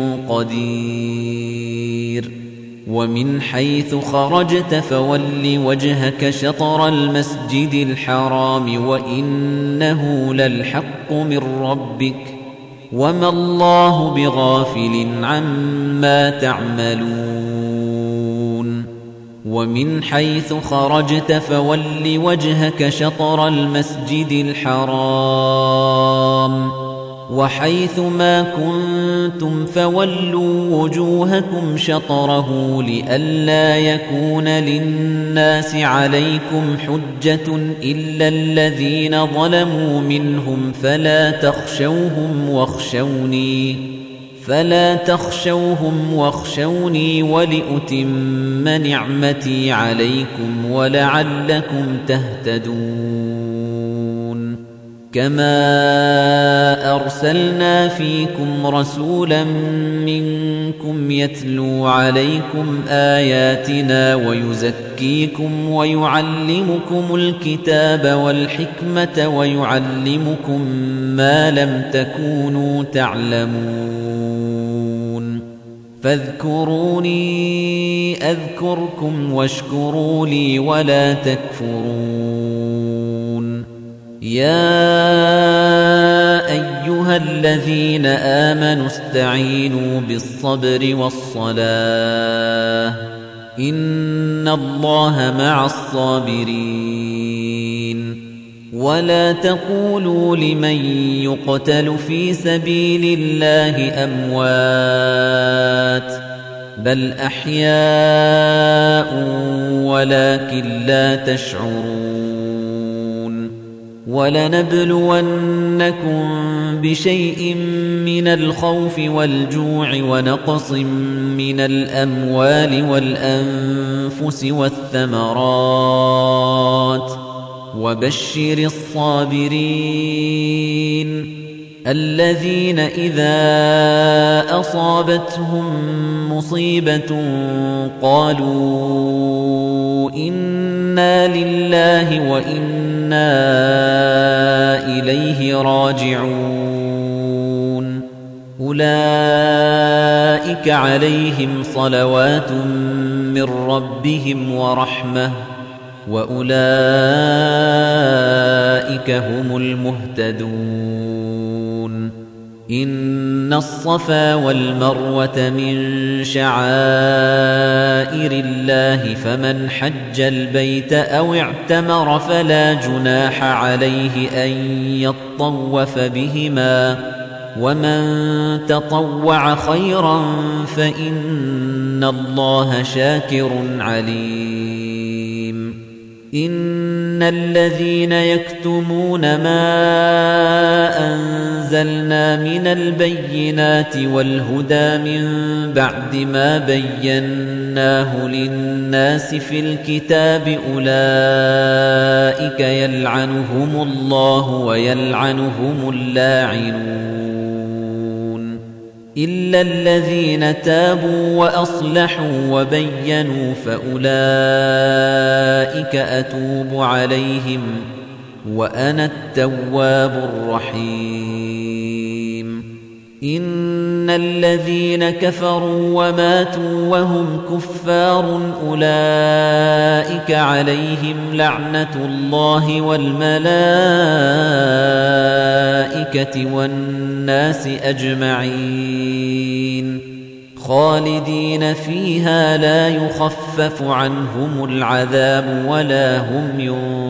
قَدِيرٌ وَمِنْ حَيْثُ خَرَجْتَ فَوَلِّ وَجْهَكَ شَطْرَ الْمَسْجِدِ الْحَرَامِ وَإِنَّهُ لَلْحَقُّ مِنْ رَبِّكَ وَمَا اللَّهُ بِغَافِلٍ عَمَّا تَعْمَلُونَ وَمِنْ حَيْثُ خَرَجْتَ فَوَلِّ وَجْهَكَ شَطْرَ الْمَسْجِدِ الْحَرَامِ وَحَيْثُ مَا كُنتُمْ فَوَلُّوا وُجُوهَكُمْ شَطْرَهُ لِئَلَّا يَكُونَ لِلنَّاسِ عَلَيْكُمْ حُجَّةٌ إِلَّا الَّذِينَ ظَلَمُوا مِنْهُمْ فَلَا تَخْشَوْهُمْ وَاخْشَوْنِي وَلِأُتِمَّ نِعْمَتِي عَلَيْكُمْ وَلَعَلَّكُمْ تَهْتَدُونَ كما أرسلنا فيكم رسولا منكم يتلو عليكم آياتنا ويزكيكم ويعلمكم الكتاب والحكمة ويعلمكم ما لم تكونوا تعلمون فاذكروني أذكركم واشكروا لي ولا تكفرون يا أيها الذين آمنوا استعينوا بالصبر والصلاة إن الله مع الصابرين ولا تقولوا لمن يقتل في سبيل الله أموات بل أحياء ولكن لا تشعرون ولنبلونكم بشيء من الخوف والجوع ونقص من الأموال والأنفس والثمرات وبشر الصابرين الذين إذا أصابتهم مصيبة قالوا إنا لله وإنا إليه راجعون أولئك عليهم صلوات من ربهم ورحمة وأولئك هم المهتدون إن الصفا والمروة من شعائر الله فمن حج البيت أو اعتمر فلا جناح عليه أن يطوف بهما ومن تطوع خيرا فإن الله شاكر عليم إن الذين يكتمون ما أنزلنا من البينات والهدى من بعد ما بيناه للناس في الكتاب أولئك يلعنهم الله ويلعنهم اللاعنون إلا الذين تابوا وأصلحوا وبينوا فأولئك أتوب عليهم وأنا التواب الرحيم إن الذين كفروا وماتوا وهم كفار أولئك عليهم لعنة الله والملائكة والناس أجمعين خالدين فيها لا يخفف عنهم العذاب ولا هم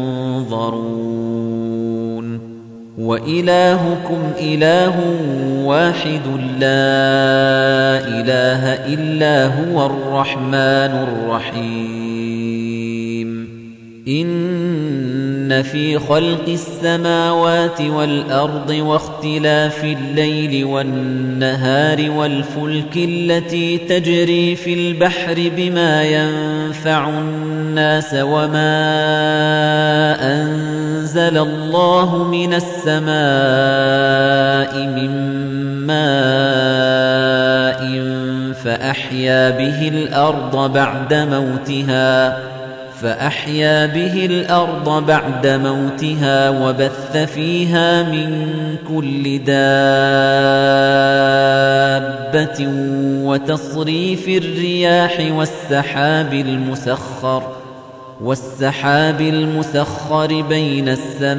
ينظرون وإلهكم إله واحد لا إله إلا هو الرحمن الرحيم إن في خلق السماوات والأرض واختلاف الليل والنهار والفلك التي تجري في البحر بما ينفع الناس وما أنزل الله من السماء من ماء فأحيا به الأرض بعد موتها وبث فيها من كل دابة وتصريف الرياح والسحاب المسخر بين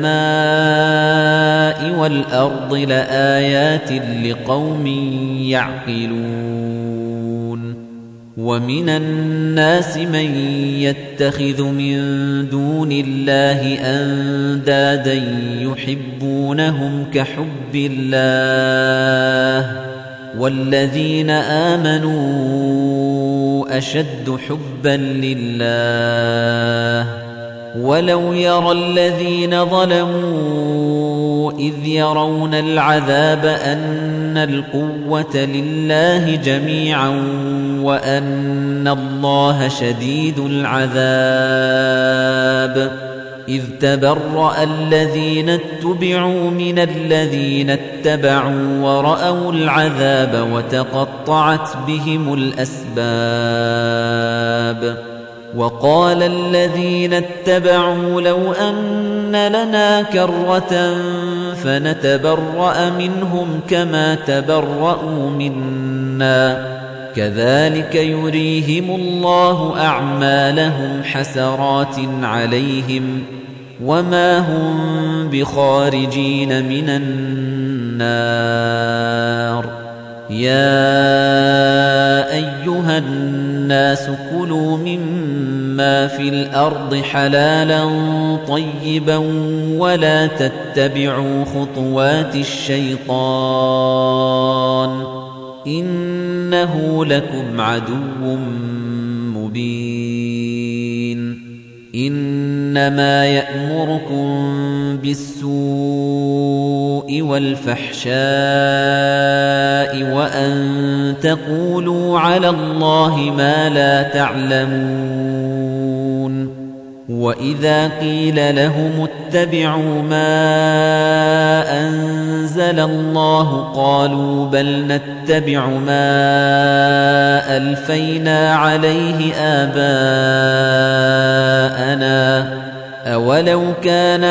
السماء والأرض لآيات لقوم يعقلون ومن الناس من يتخذ من دون الله أندادا يحبونهم كحب الله والذين آمنوا أشد حبا لله ولو يرى الذين ظلموا إذ يرون العذاب أن القوة لله جميعا وأن الله شديد العذاب إذ تبرأ الذين اتبعوا من الذين اتبعوا ورأوا العذاب وتقطعت بهم الأسباب وقال الذين اتبعوا لو أن لنا كرة فنتبرأ منهم كما تبرأوا منا كذلك يريهم الله أعمالهم حسرات عليهم وما هم بخارجين من النار يا أيها الناس كلوا مما في الأرض حلالا طيبا ولا تتبعوا خطوات الشيطان إنه لكم عدو مبين إنما يأمركم بالسوء والفحشاء وأن تقولوا على الله ما لا تعلمون وإذا قيل لهم اتبعوا ما أنزل الله قالوا بل نتبع ما ألفينا عليه آباءنا أولو كان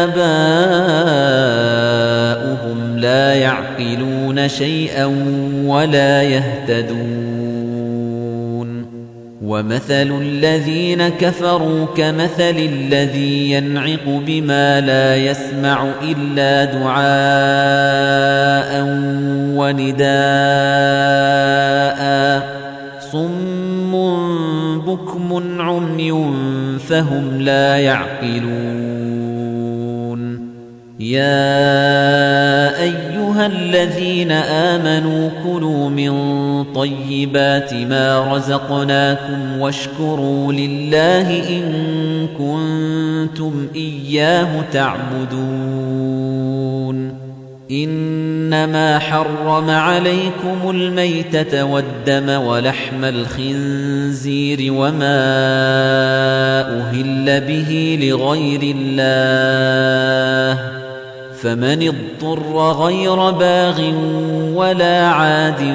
آباؤهم لا يعقلون شيئا ولا يهتدون ومثل الذين كفروا كمثل الذي ينعق بما لا يسمع إلا دعاء ونداء صم بكم عمي فهم لا يعقلون يا أيها الذين آمنوا كلوا من طيبات ما رزقناكم واشكروا لله إن كنتم إياه تعبدون إنما حرم عليكم الميتة والدم ولحم الخنزير وما أهل به لغير الله فمن اضطر غير باغ ولا عاد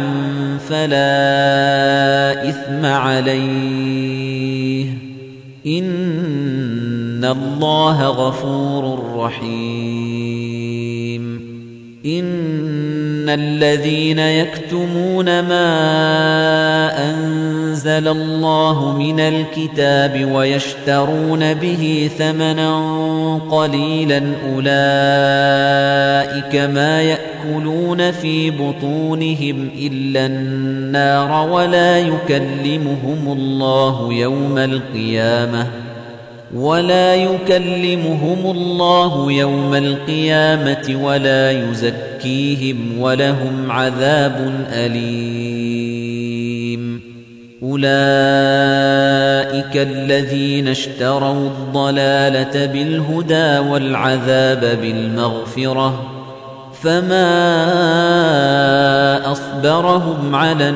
فلا إثم عليه إن الله غفور رحيم إن الذين يكتمون ما أنزل الله من الكتاب ويشترون به ثمنا قليلا أولئك ما يأكلون في بطونهم إلا النار ولا يكلمهم الله يوم القيامة ولا يزكيهم ولهم عذاب أليم أولئك الذين اشتروا الضلالة بالهدى والعذاب بالمغفرة فما أصبرهم على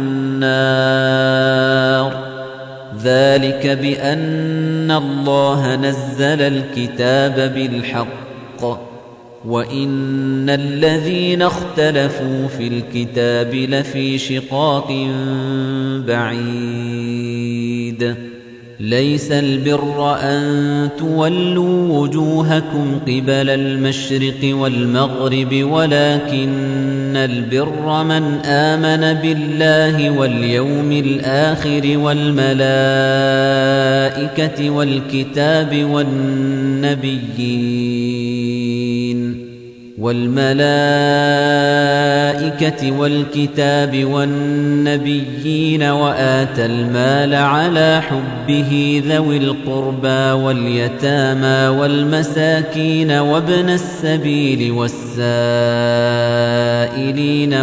النار ذلك بأن الله نزل الكتاب بالحق وإن الذين اختلفوا في الكتاب لفي شقاق بعيد ليس البر أن تولوا وجوهكم قبل المشرق والمغرب ولكن البر من آمن بالله واليوم الآخر والملائكة والكتاب والنبيين وآتى المال على حبه ذوي القربى واليتامى والمساكين وابن السبيل والسائلين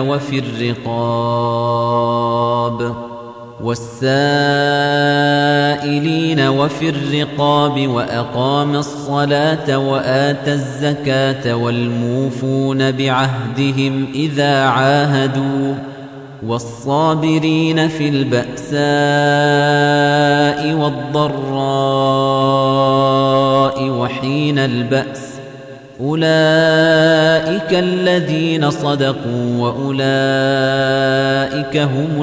وفي الرقاب وأقام الصلاة وآتى الزكاة والموفون بعهدهم إذا عاهدوا والصابرين في البأساء والضراء الضراء وحين البأس أولئك الذين صدقوا وأولئك هم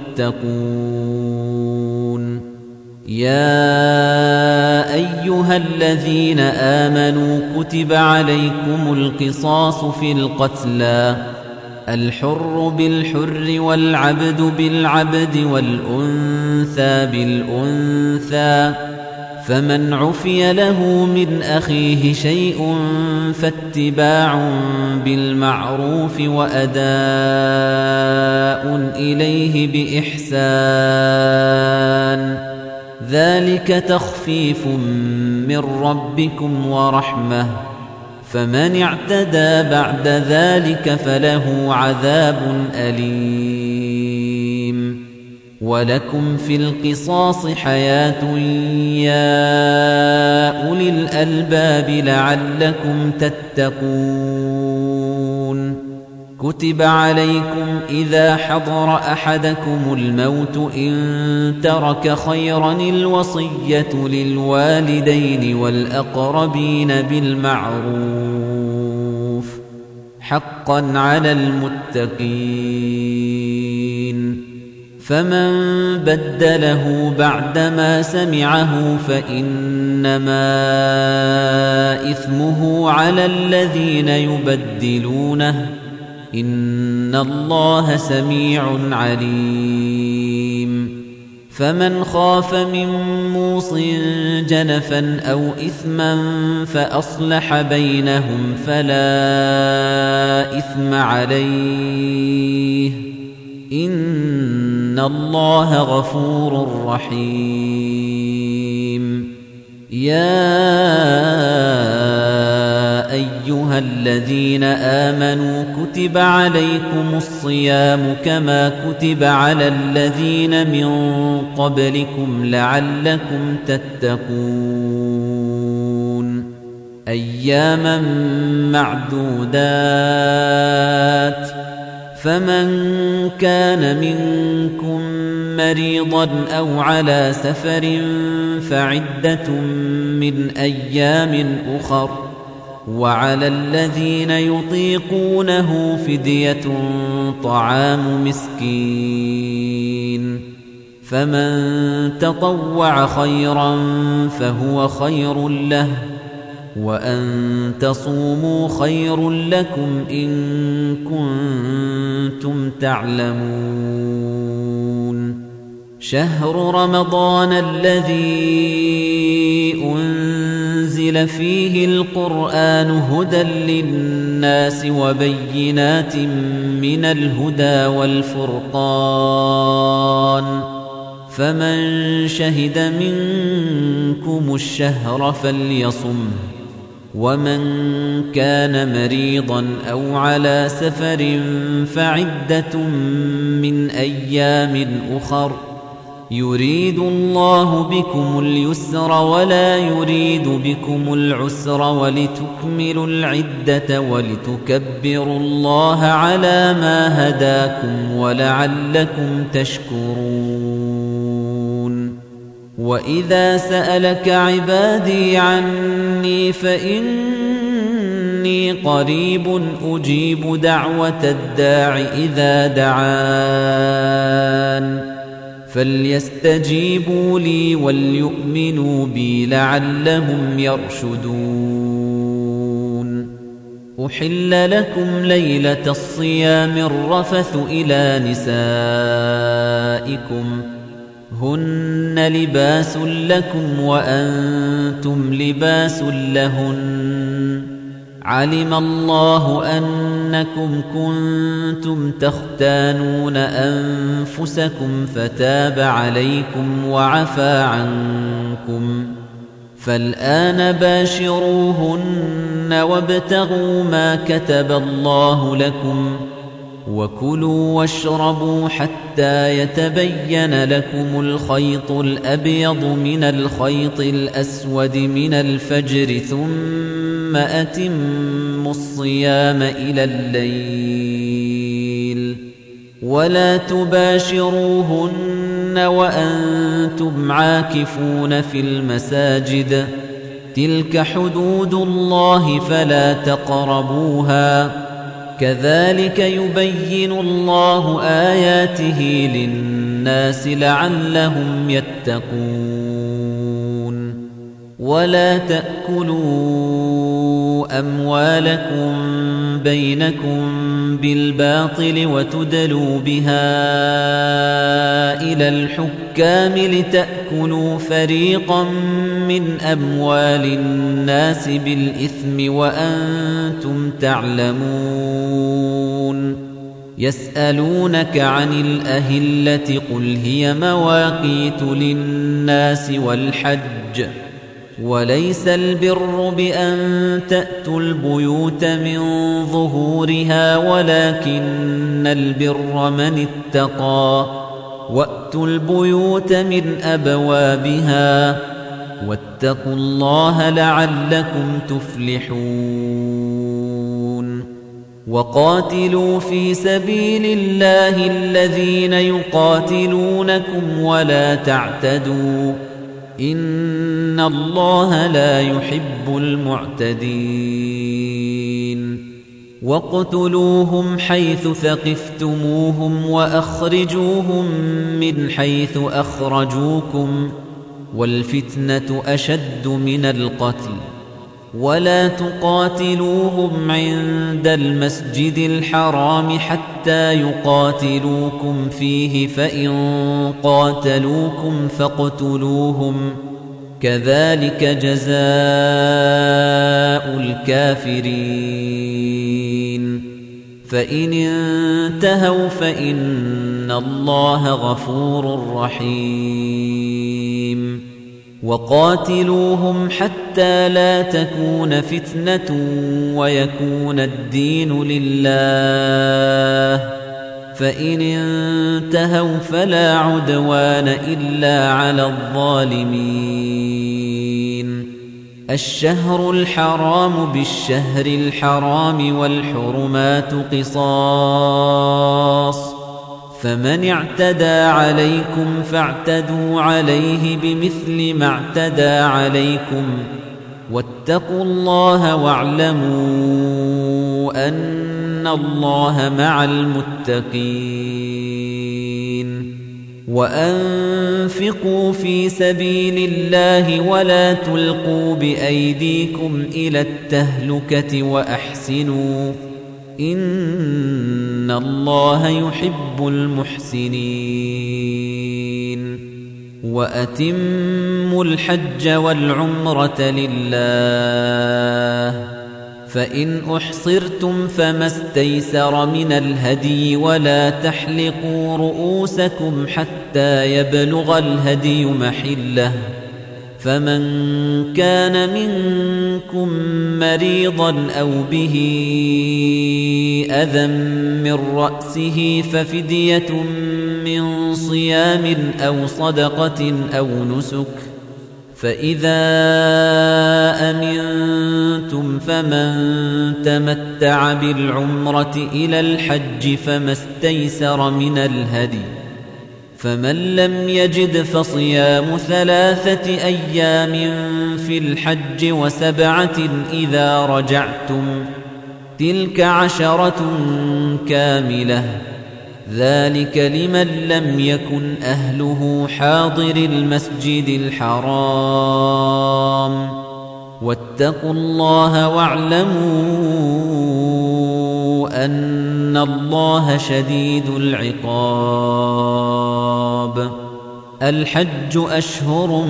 المتقون يا أيها الذين آمنوا كتب عليكم القصاص في القتلى الحر بالحر والعبد بالعبد والأنثى بالأنثى فمن عفي له من أخيه شيء فاتباع بالمعروف وأداء إليه بإحسان ذلك تخفيف من ربكم ورحمة فمن اعتدى بعد ذلك فله عذاب أليم ولكم في القصاص حياة يا أولي الألباب لعلكم تتقون كتب عليكم إذا حضر أحدكم الموت إن ترك خيرا الوصية للوالدين والأقربين بالمعروف حقا على المتقين فمن بدله بعدما سمعه فإنما إثمه على الذين يبدلونه إن الله سميع عليم فمن خاف من موص جنفا أو إثما فأصلح بينهم فلا إثم عليه إن الله غفور رحيم يا أيها الذين آمنوا كتب عليكم الصيام كما كتب على الذين من قبلكم لعلكم تتقون أياما معدودات فمن كان منكم مريضا أو على سفر فعدة من أيام أخر وعلى الذين يطيقونه فدية طعام مسكين فمن تطوع خيرا فهو خير له وأن تصوموا خير لكم إن كنتم تعلمون شهر رمضان الذي أنزل فيه القرآن هدى للناس وبينات من الهدى والفرقان فمن شهد منكم الشهر فليصمه ومن كان مريضا أو على سفر فعدة من أيام أخر يريد الله بكم اليسر ولا يريد بكم العسر ولتكملوا العدة ولتكبروا الله على ما هداكم ولعلكم تشكرون وإذا سألك عبادي عني فإني قريب أجيب دعوة الداع إذا دعان فليستجيبوا لي وليؤمنوا بي لعلهم يرشدون أحل لكم ليلة الصيام الرفث إلى نسائكم هن لباس لكم وأنتم لباس لهن علم الله أنكم كنتم تختانون أنفسكم فتاب عليكم وعفى عنكم فالآن باشروهن وابتغوا ما كتب الله لكم وكلوا واشربوا حتى يتبين لكم الخيط الأبيض من الخيط الأسود من الفجر ثم أتموا الصيام إلى الليل ولا تباشروهن وأنتم عاكفون في المساجد تلك حدود الله فلا تقربوها كذلك يبين الله آياته للناس لعلهم يتقون ولا تأكلوا أموالكم بينكم بالباطل وتدلوا بها إلى الحكام لتأكلوا فريقا من أموال الناس بالإثم وأنتم تعلمون يسألونك عن الأهلة قل هي مواقيت للناس والحج وليس البر بأن تأتوا البيوت من ظهورها ولكن البر من اتقى وأتوا البيوت من أبوابها واتقوا الله لعلكم تفلحون وقاتلوا في سبيل الله الذين يقاتلونكم ولا تعتدوا إن الله لا يحب المعتدين واقتلوهم حيث ثقفتموهم وأخرجوهم من حيث أخرجوكم والفتنة أشد من القتل ولا تقاتلوهم عند المسجد الحرام حتى يقاتلوكم فيه فإن قاتلوكم فاقتلوهم كذلك جزاء الكافرين فإن انتهوا فإن الله غفور رحيم وقاتلوهم حتى لا تكون فتنة ويكون الدين لله فإن انتهوا فلا عدوان إلا على الظالمين الشهر الحرام بالشهر الحرام والحرمات قصاص فمن اعتدى عليكم فاعتدوا عليه بمثل ما اعتدى عليكم واتقوا الله واعلموا أن الله مع المتقين وأنفقوا في سبيل الله ولا تلقوا بأيديكم إلى التهلكة وأحسنوا إن الله يحب المحسنين وأتموا الحج والعمرة لله فإن أحصرتم فما استيسر من الهدي ولا تحلقوا رؤوسكم حتى يبلغ الهدي محله فمن كان منكم مريضا أو به أذى من رأسه ففدية من صيام أو صدقة أو نسك فإذا أمنتم فمن تمتع بالعمرة إلى الحج فما استيسر من الهدي فمن لم يجد فصيام 3 أيام في الحج و7 إذا رجعتم تلك 10 كاملة ذلك لمن لم يكن أهله حاضر المسجد الحرام واتقوا الله واعلموا أن الله شديد العقاب الحج أشهر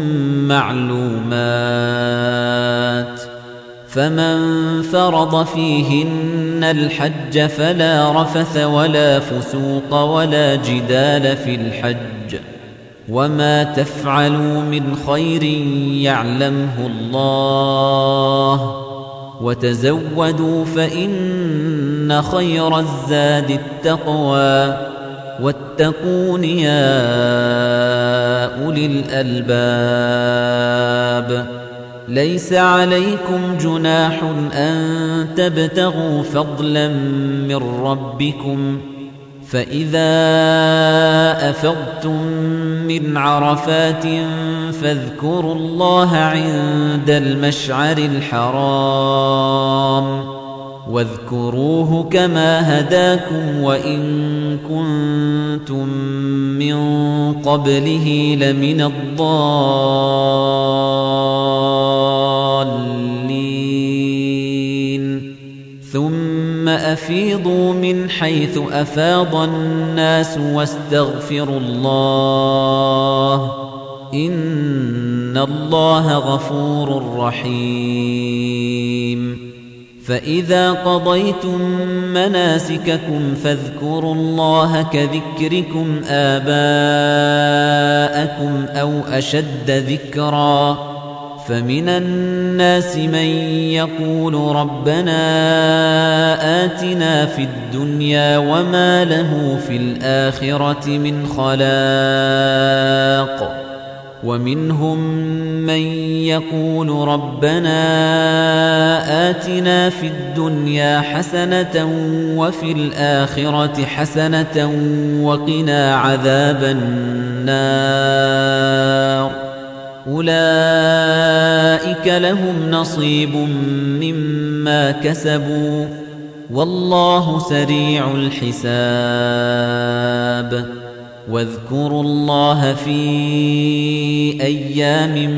معلومات فمن فرض فيهن الحج فلا رفث ولا فسوق ولا جدال في الحج وما تفعلوا من خير يعلمه الله وتزودوا فإن خير الزاد التقوى واتقون يا أولي الألباب ليس عليكم جناح أن تبتغوا فضلا من ربكم فإذا أفضتم من عرفات فاذكروا الله عند المشعر الحرام واذكروه كما هداكم وإن كنتم من قبله لمن الضالين ثم أفيضوا من حيث أفاض الناس واستغفروا الله إن الله غفور رحيم فإذا قضيتم مناسككم فاذكروا الله كذكركم آباءكم أو أشد ذكرًا فمن الناس من يقول ربنا آتنا في الدنيا وما له في الآخرة من خلاق ومنهم من يقول ربنا آتنا في الدنيا حسنة وفي الآخرة حسنة وقنا عذاب النار أولئك لهم نصيب مما كسبوا والله سريع الحساب واذكروا الله في أيام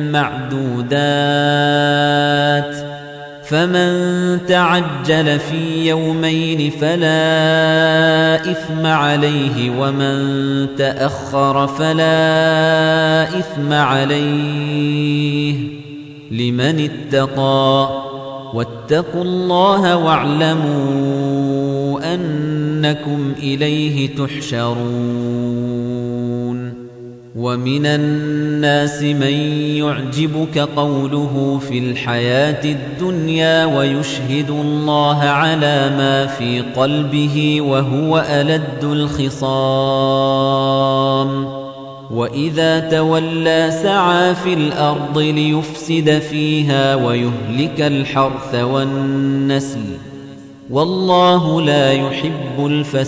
معدودات فمن تعجل في يومين فلا إثم عليه ومن تأخر فلا إثم عليه لمن اتقى واتقوا الله واعلموا أنكم إليه تحشرون ومن الناس من يعجبك قوله في الحياة الدنيا ويشهد الله على ما في قلبه وهو ألد الخصام وإذا تولى سعى في الأرض ليفسد فيها ويهلك الحرث والنسل والله لا يحب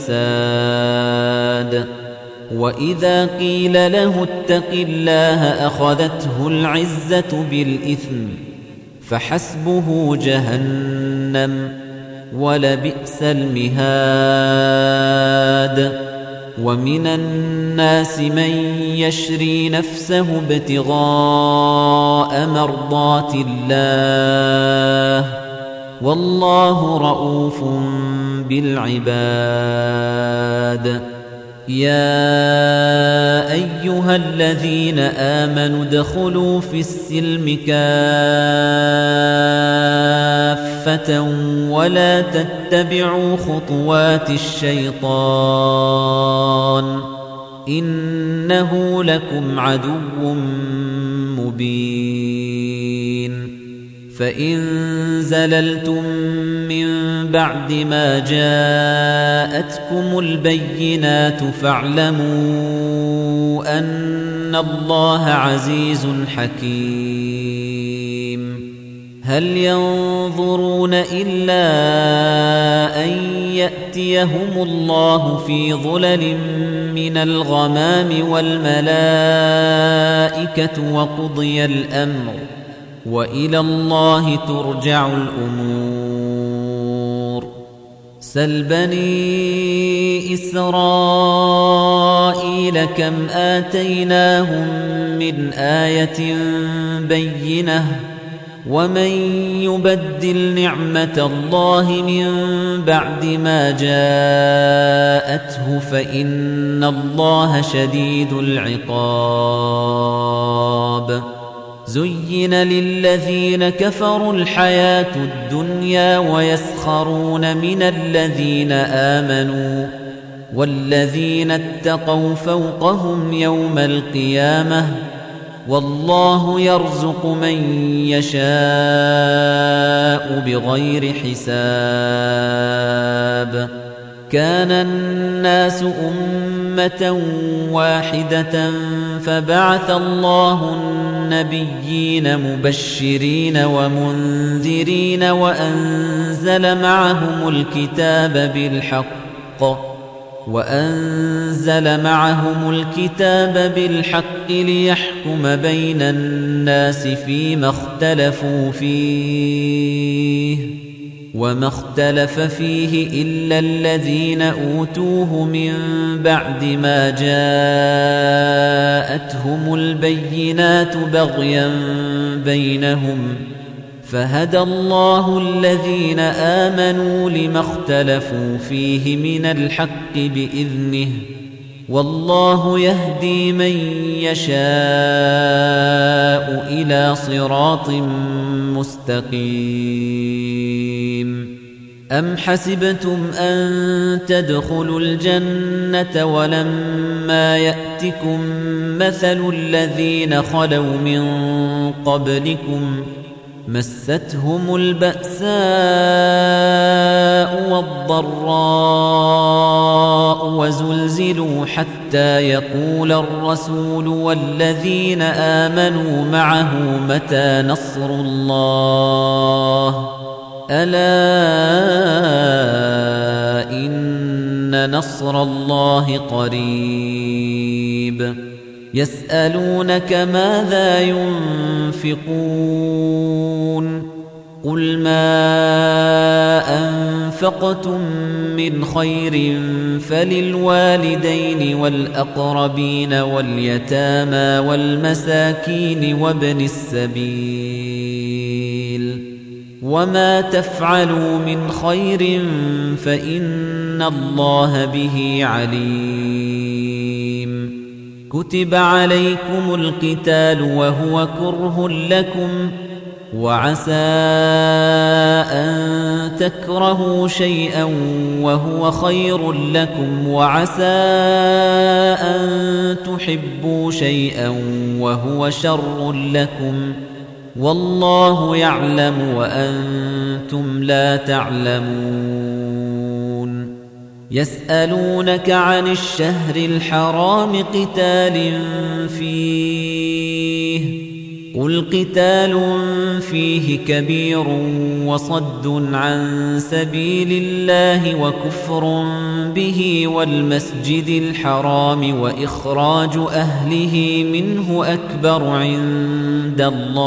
الفساد وإذا قيل له اتق الله أخذته العزة بالإثم فحسبه جهنم ولبئس المهاد ومن الناس من يشري نفسه ابتغاء مرضات الله والله رؤوف بالعباد يا أيها الذين آمنوا ادخلوا في السلم كافة ولا تتبعوا خطوات الشيطان إنه لكم عدو مبين فإن زللتم من بعد ما جاءتكم البينات فاعلموا أن الله عزيز حكيم هل ينظرون إلا أن يأتيهم الله في ظلل من الغمام والملائكة وقضي الأمر وإلى الله ترجع الأمور سل بني إسرائيل كم آتيناهم من آية بينة ومن يبدل نعمة الله من بعد ما جاءته فإن الله شديد العقاب زين للذين كفروا الحياة الدنيا ويسخرون من الذين آمنوا والذين اتقوا فوقهم يوم القيامة والله يرزق من يشاء بغير حساب كان الناس أمة واحدة فبعث الله النبيين مبشرين ومنذرين وأنزل معهم الكتاب بالحق وأنزل معهم الكتاب بالحق ليحكم بين الناس فيما اختلفوا فيه وما اختلف فيه إلا الذين أوتوه من بعد ما جاءتهم البينات بغيا بينهم فهدى الله الذين آمنوا لما اختلفوا فيه من الحق بإذنه والله يهدي من يشاء إلى صراط مستقيم أم حسبتم أن تدخلوا الجنة ولما يأتكم مثل الذين خلوا من قبلكم مستهم البأساء والضراء وزلزلوا حتى يقول الرسول والذين آمنوا معه متى نصر الله ألا إن نصر الله قريب يسألونك ماذا ينفقون قل ما أنفقتم من خير فللوالدين والأقربين واليتامى والمساكين وابن السبيل وما تفعلوا من خير فإن الله به عليم كتب عليكم القتال وهو كره لكم وعسى أن تكرهوا شيئا وهو خير لكم وعسى أن تحبوا شيئا وهو شر لكم والله يعلم وأنتم لا تعلمون يسألونك عن الشهر الحرام قتال فيه قل قتال فيه كبير وصد عن سبيل الله وكفر به والمسجد الحرام وإخراج أهله منه أكبر عند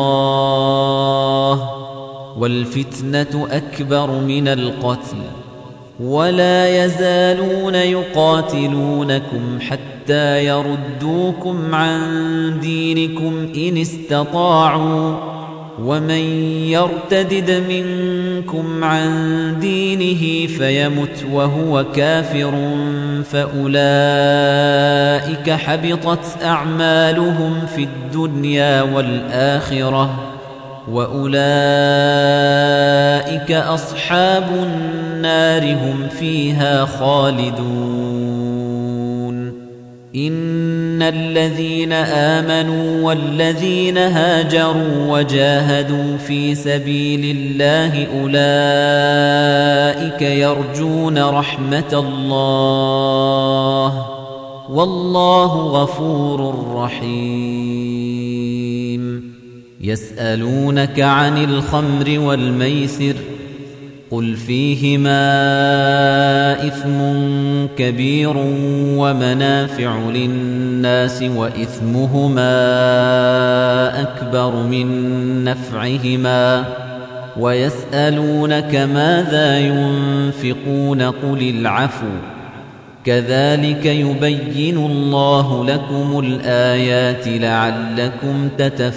الله والفتنة أكبر من القتل ولا يزالون يقاتلونكم حتى يردوكم عن دينكم إن استطاعوا ومن يرتدد منكم عن دينه فيمت وهو كافر فأولئك حبطت أعمالهم في الدنيا والآخرة وأولئك أصحاب النار هم فيها خالدون إن الذين آمنوا والذين هاجروا وجاهدوا في سبيل الله أولئك يرجون رحمة الله والله غفور رحيم يسألونك عن الخمر والميسر قل فيهما إثم كبير ومنافع للناس وإثمهما أكبر من نفعهما ويسألونك ماذا ينفقون قل العفو كذلك يبين الله لكم الآيات لعلكم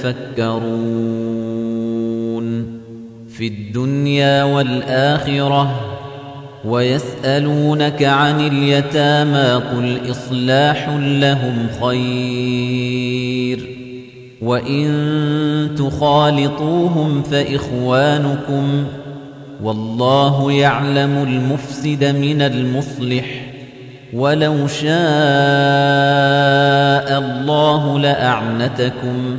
تتفكرون في الدنيا والآخرة ويسألونك عن اليتامى قل إصلاح لهم خير وإن تخالطوهم فإخوانكم والله يعلم المفسد من المصلح ولو شاء الله لأعنتكم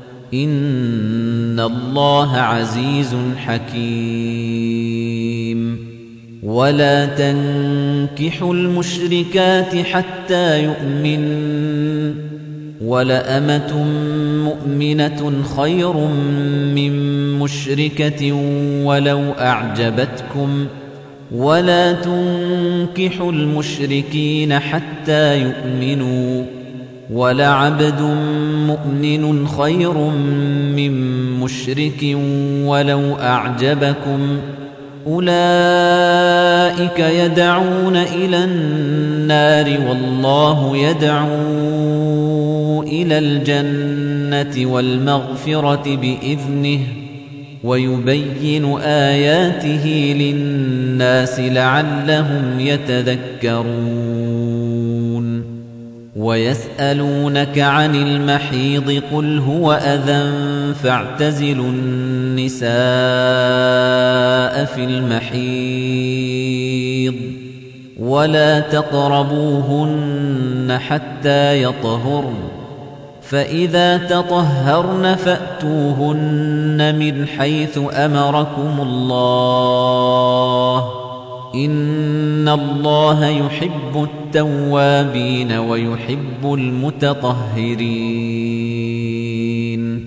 إن الله عزيز حكيم ولا تنكحوا المشركات حتى يؤمن ولأمة مؤمنة خير من مشركة ولو أعجبتكم ولا تنكحوا المشركين حتى يؤمنوا ولعبد مؤمن خير من مشرك ولو أعجبكم أولئك يدعون إلى النار والله يدعو إلى الجنة والمغفرة بإذنه ويبين آياته للناس لعلهم يتذكرون ويسألونك عن المحيض قل هو أذى فاعتزلوا النساء في المحيض ولا تقربوهن حتى يطهرن فإذا تطهرن فأتوهن من حيث أمركم الله إن الله يحب التوابين ويحب المتطهرين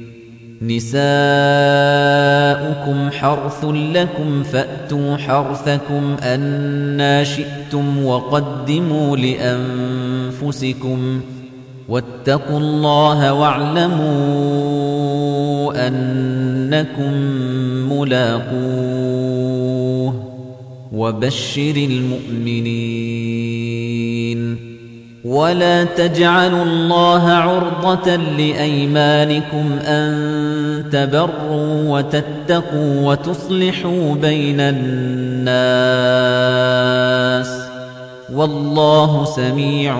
نساؤكم حرث لكم فأتوا حرثكم أنى شئتم وقدموا لأنفسكم واتقوا الله واعلموا أنكم ملاقوه وبشر المؤمنين ولا تجعلوا الله عرضة لأيمانكم أن تبروا وتتقوا وتصلحوا بين الناس والله سميع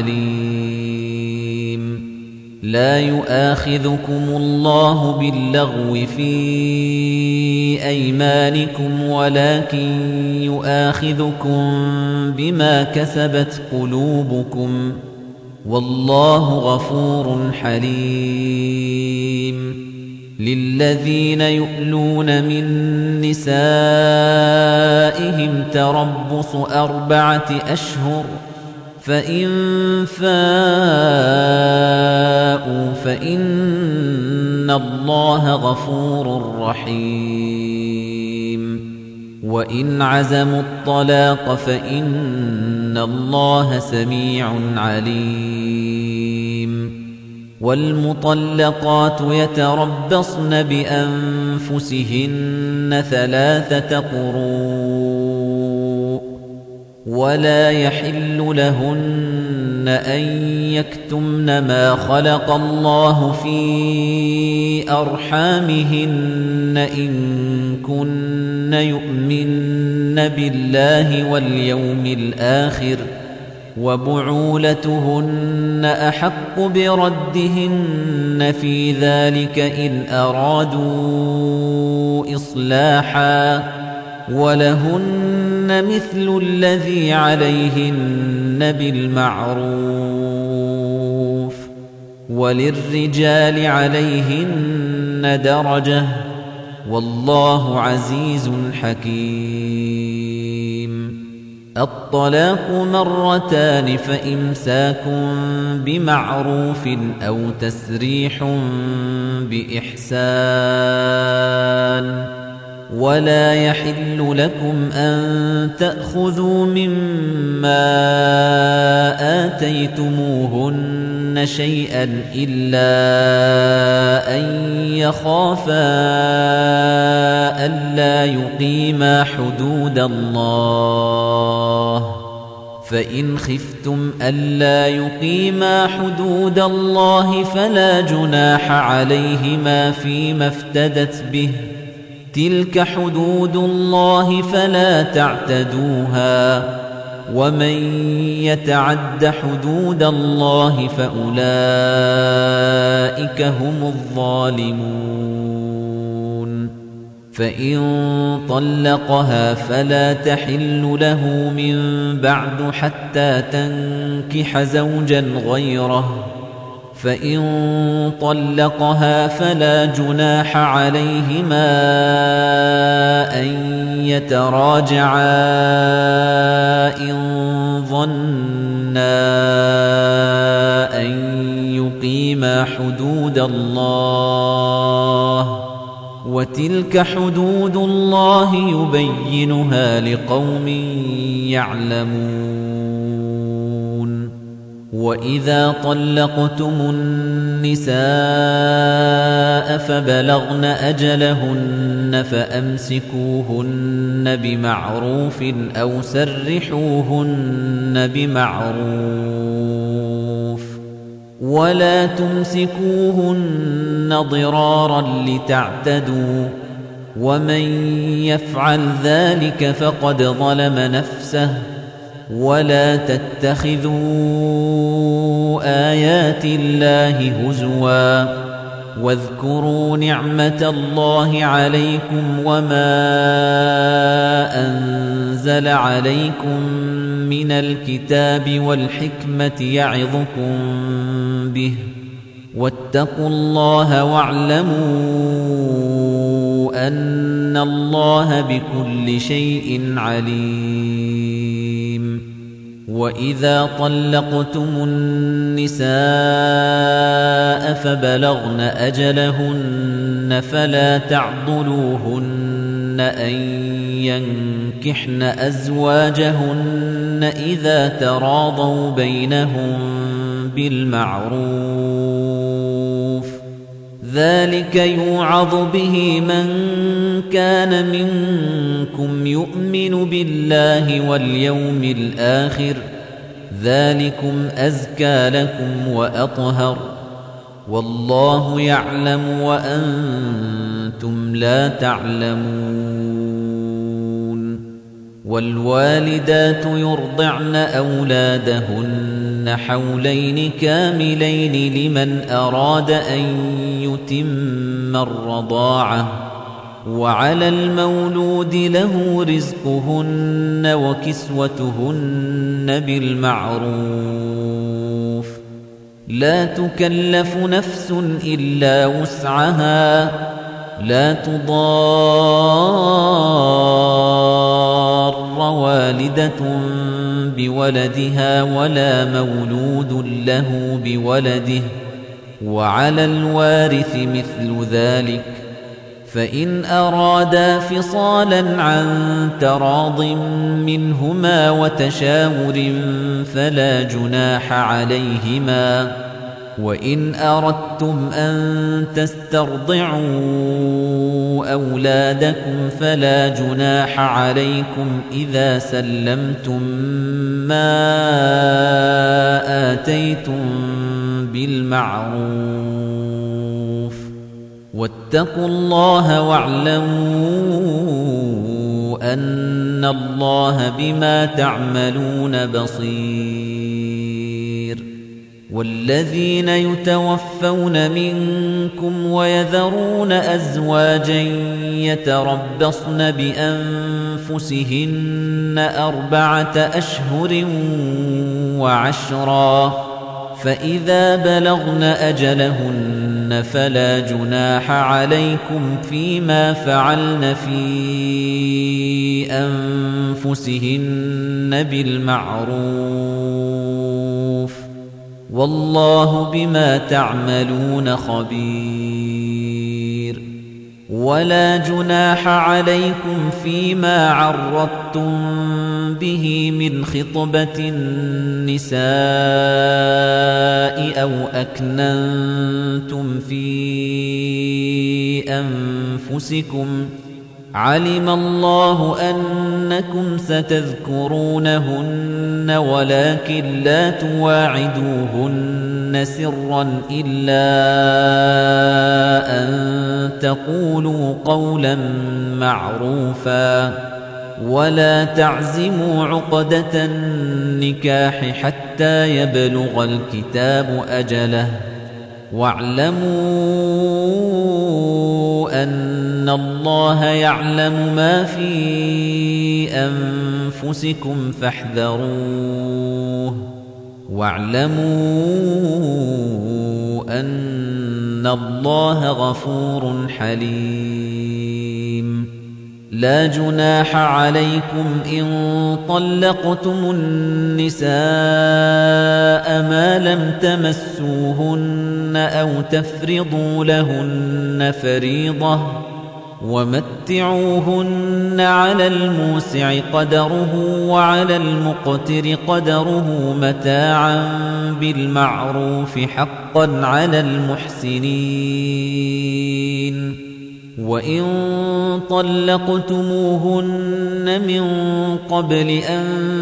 عليم لا يؤاخذكم الله باللغو في أيمانكم ولكن يؤاخذكم بما كسبت قلوبكم والله غفور حليم للذين يؤلون من نسائهم تربص 4 أشهر فإن فاءوا فإن الله غفور رحيم وإن عزموا الطلاق فإن الله سميع عليم والمطلقات يتربصن بأنفسهن 3 قروء ولا يحل لهن أن يكتمن ما خلق الله في أرحامهن إن كن يؤمن بالله واليوم الآخر وبعولتهن أحق بردهن في ذلك إن أرادوا إصلاحا ولهن مثل الذي عليهن بالمعروف وللرجال عليهن درجة والله عزيز حكيم الطلاق 2 فإمساك بمعروف أو تسريح بإحسان ولا يحل لكم أن تأخذوا مما آتيتموهن شيئا إلا أن يخافا ألا يقيما حدود الله فإن خفتم ألا يقيما حدود الله فلا جناح عليهما فيما افتدت به تلك حدود الله فلا تعتدوها ومن يتعد حدود الله فأولئك هم الظالمون فإن طلقها فلا تحل له من بعد حتى تنكح زوجا غيره فإن طلقها فلا جناح عليهما أن يتراجعا إن ظنا أن يقيما حدود الله وتلك حدود الله يبينها لقوم يعلمون وإذا طلقتم النساء فبلغن أجلهن فأمسكوهن بمعروف أو سرحوهن بمعروف ولا تمسكوهن ضرارا لتعتدوا ومن يفعل ذلك فقد ظلم نفسه ولا تتخذوا آيات الله هزوا واذكروا نعمة الله عليكم وما أنزل عليكم من الكتاب والحكمة يعظكم به واتقوا الله واعلموا أن الله بكل شيء عليم وإذا طلقتم النساء فبلغن أجلهن فلا تعضلوهن أن ينكحن أزواجهن إذا تراضوا بينهم بالمعروف ذلك يوعظ به من كان منكم يؤمن بالله واليوم الآخر ذلكم أزكى لكم وأطهر والله يعلم وأنتم لا تعلمون والوالدات يرضعن أولادهن حولين كاملين لمن أراد أن يتم الرضاعة وعلى المولود له رزقهن وكسوتهن بالمعروف لا تكلف نفس إلا وسعها لا تضار والدة بولدها ولا مولود له بولده وعلى الوارث مثل ذلك فإن أرادا فصالا عن تراض منهما وتشاور فلا جناح عليهما وإن أردتم أن تسترضعوا أولادكم فلا جناح عليكم إذا سلمتم ما آتيتم بالمعروف واتقوا الله واعلموا أن الله بما تعملون بصير والذين يتوفون منكم ويذرون أزواجا يتربصن بأنفسهن 4 أشهر وعشرا فإذا بلغن أجلهن فلا جناح عليكم فيما فعلن في أنفسهن بالمعروف والله بما تعملون خبير ولا جناح عليكم فيما عرضتم به من خطبة النساء أو أكننتم في أنفسكم علم الله أنكم ستذكرونهن ولكن لا تواعدوهن سرا إلا أن تقولوا قولا معروفا ولا تعزموا عقدة النكاح حتى يبلغ الكتاب أجله واعلموا أن الله يعلم ما في أنفسكم فاحذروه واعلموا أن الله غفور حليم لا جناح عليكم إن طلقتم النساء ما لم تمسوهن أو تفرضوا لهن فريضة ومتعوهن على الموسع قدره وعلى المقتر قدره متاعا بالمعروف حقا على المحسنين وإن طلقتموهن من قبل أن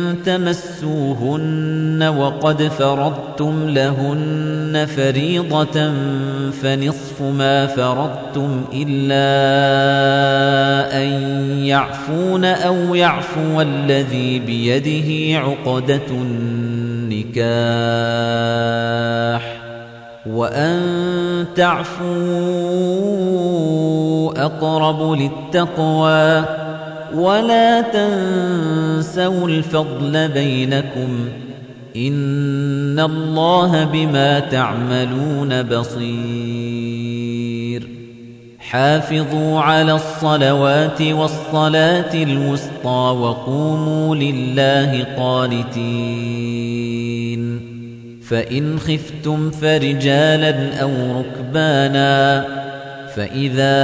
تمسوهن وقد فرضتم لهن فريضة فنصف ما فرضتم إلا أن يعفون أو يعفو الذي بيده عقدة النكاح وأن تعفوا أقرب للتقوى ولا تنسوا الفضل بينكم إن الله بما تعملون بصير حافظوا على الصلوات والصلاة الوسطى وقوموا لله قانتين فإن خفتم فرجالا أو ركبانا فإذا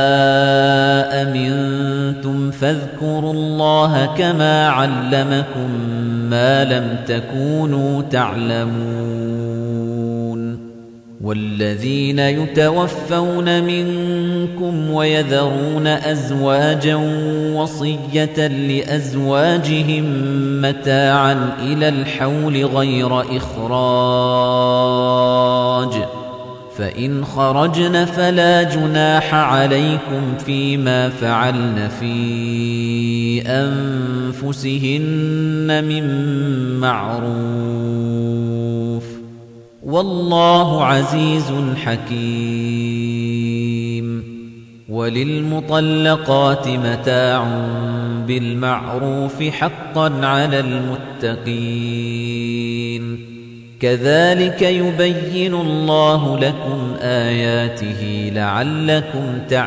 أمنتم فاذكروا الله كما علمكم ما لم تكونوا تعلمون والذين يتوفون منكم ويذرون أزواجا وصية لأزواجهم متاعا إلى الحول غير إخراج فإن خرجن فلا جناح عليكم فيما فعلن في أنفسهن من معروف والله عزيز حكيم وللمطلقات متاع بالمعروف حقا على المتقين كذلك يبين الله لكم آياته لعلكم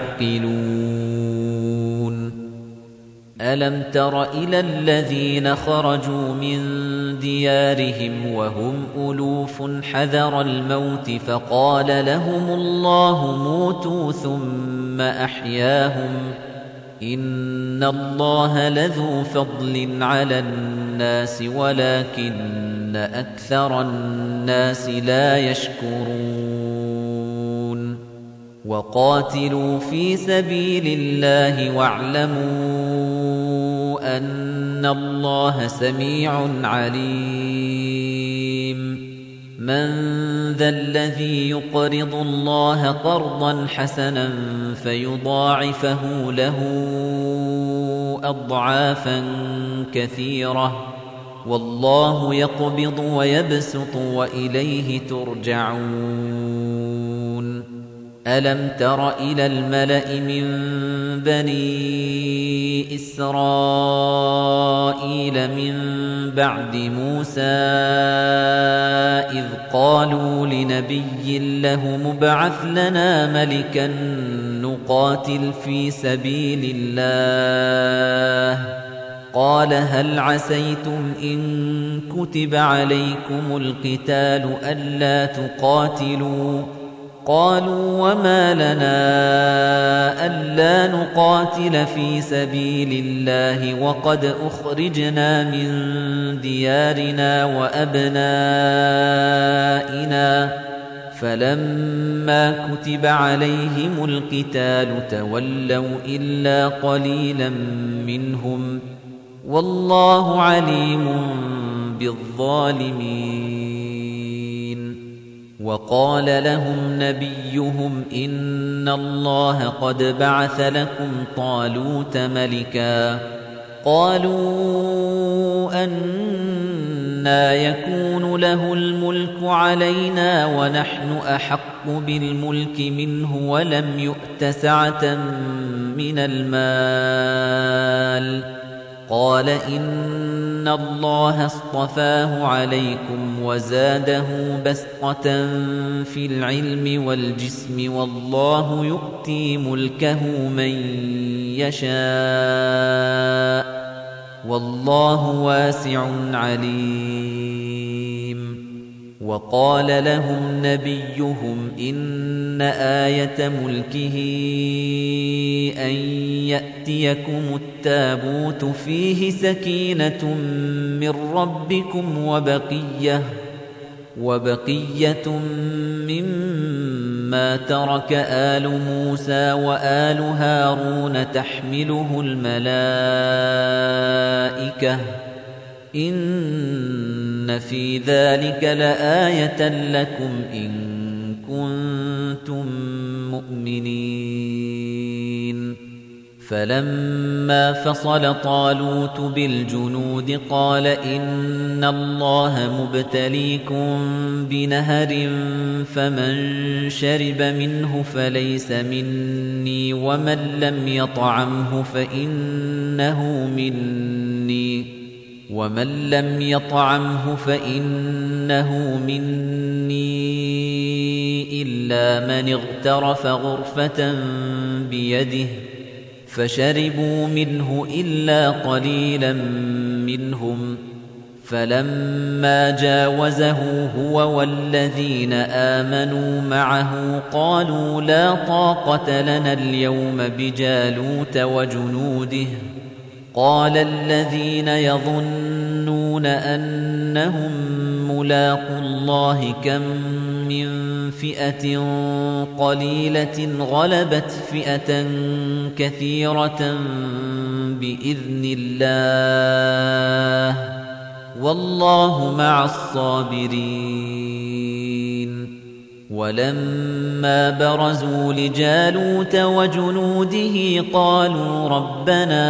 تعقلون ألم تر إلى الذين خرجوا من ديارهم وهم ألوف حذر الموت فقال لهم الله موتوا ثم أحياهم إن الله لذو فضل على الناس ولكن أكثر الناس لا يشكرون وقاتلوا في سبيل الله واعلموا أن الله سميع عليم من ذا الذي يقرض الله قرضا حسنا فيضاعفه له أضعافا كثيرة والله يقبض ويبسط وإليه ترجعون ألم تر إلى الملأ من بني إسرائيل من بعد موسى إذ قالوا لنبي له مبعث لنا ملكا نقاتل في سبيل الله قال هل عسيتم إن كتب عليكم القتال ألا تقاتلوا قالوا وما لنا ألا نقاتل في سبيل الله وقد أخرجنا من ديارنا وأبنائنا فلما كتب عليهم القتال تولوا إلا قليلا منهم والله عليم بالظالمين وقال لهم نبيهم إن الله قد بعث لكم طالوت ملكا قالوا أنى يكون له الملك علينا ونحن أحق بالملك منه ولم يؤت سعة من المال قال إن الله اصطفاه عليكم وزاده بسطة في العلم والجسم والله يؤتي ملكه من يشاء والله واسع عليم وقال لهم نبيهم إن آية ملكه أن يأتيكم التابوت فيه سكينة من ربكم وبقية مما ترك آل موسى وآل هارون تحمله الملائكة إن في ذلك لآية لكم إن كنتم مؤمنين فلما فصل طالوت بالجنود قال إن الله مبتليكم بنهر فمن شرب منه فليس مني ومن لم يطعمه فإنه مني إلا من اغترف غرفة بيده فشربوا منه إلا قليلا منهم فلما جاوزه هو والذين آمنوا معه قالوا لا طاقة لنا اليوم بجالوت وجنوده قال الذين يظنون أنهم ملاقو الله كم من فئة قليلة غلبت فئة كثيرة بإذن الله والله مع الصابرين ولما برزوا لجالوت وجنوده قالوا ربنا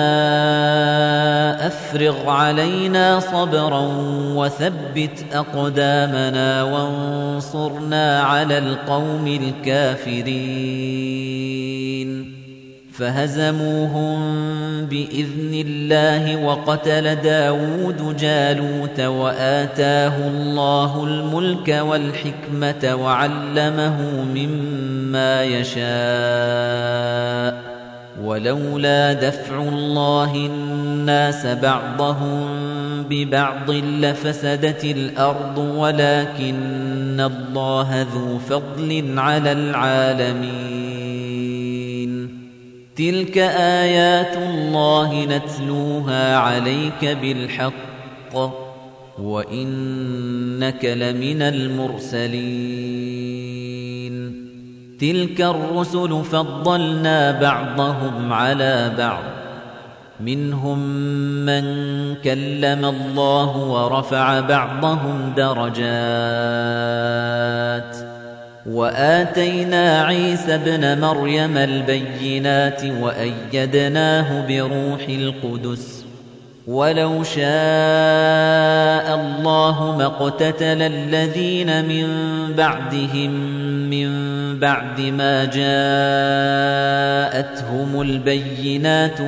أفرغ علينا صبرا وثبت أقدامنا وانصرنا على القوم الكافرين فهزموهم بإذن الله وقتل داود جالوت وآتاه الله الملك والحكمة وعلمه مما يشاء ولولا دفع الله الناس بعضهم ببعض لفسدت الأرض ولكن الله ذو فضل على العالمين تلك آيات الله نتلوها عليك بالحق وإنك لمن المرسلين تلك الرسل فضلنا بعضهم على بعض منهم من كلم الله ورفع بعضهم درجات وآتينا عيسى ابن مريم البينات وأيدناه بروح القدس ولو شاء الله ما اقتتل الذين من بعدهم من بعد ما جاءتهم البينات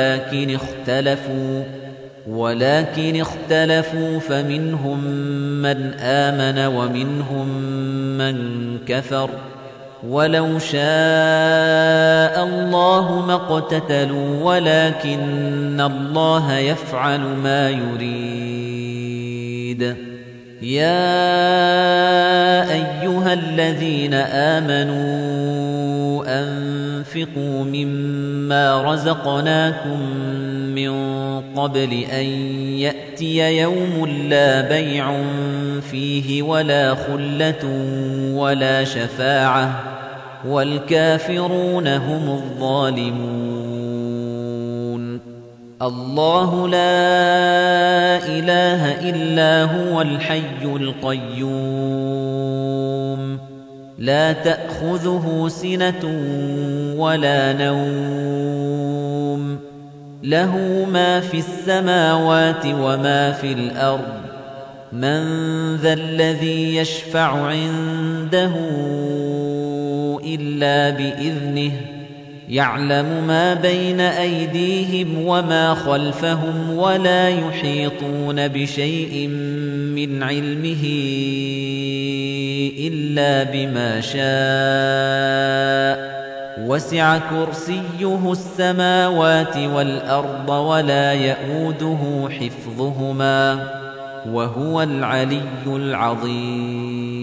ولكن اختلفوا فمنهم من آمن ومنهم من كفر ولو شاء الله ما اقتتلوا ولكن الله يفعل ما يريد يا أيها الذين آمنوا أنفقوا مما رزقناكم من قبل أن يأتي يوم لا بيع فيه ولا خلة ولا شفاعة والكافرون هم الظالمون الله لا إله إلا هو الحي القيوم لا تأخذه سنة ولا نوم له ما في السماوات وما في الأرض من ذا الذي يشفع عنده إلا بإذنه يعلم ما بين أيديهم وما خلفهم ولا يحيطون بشيء من علمه إلا بما شاء وسع كرسيه السماوات والأرض ولا يئوده حفظهما وهو العلي العظيم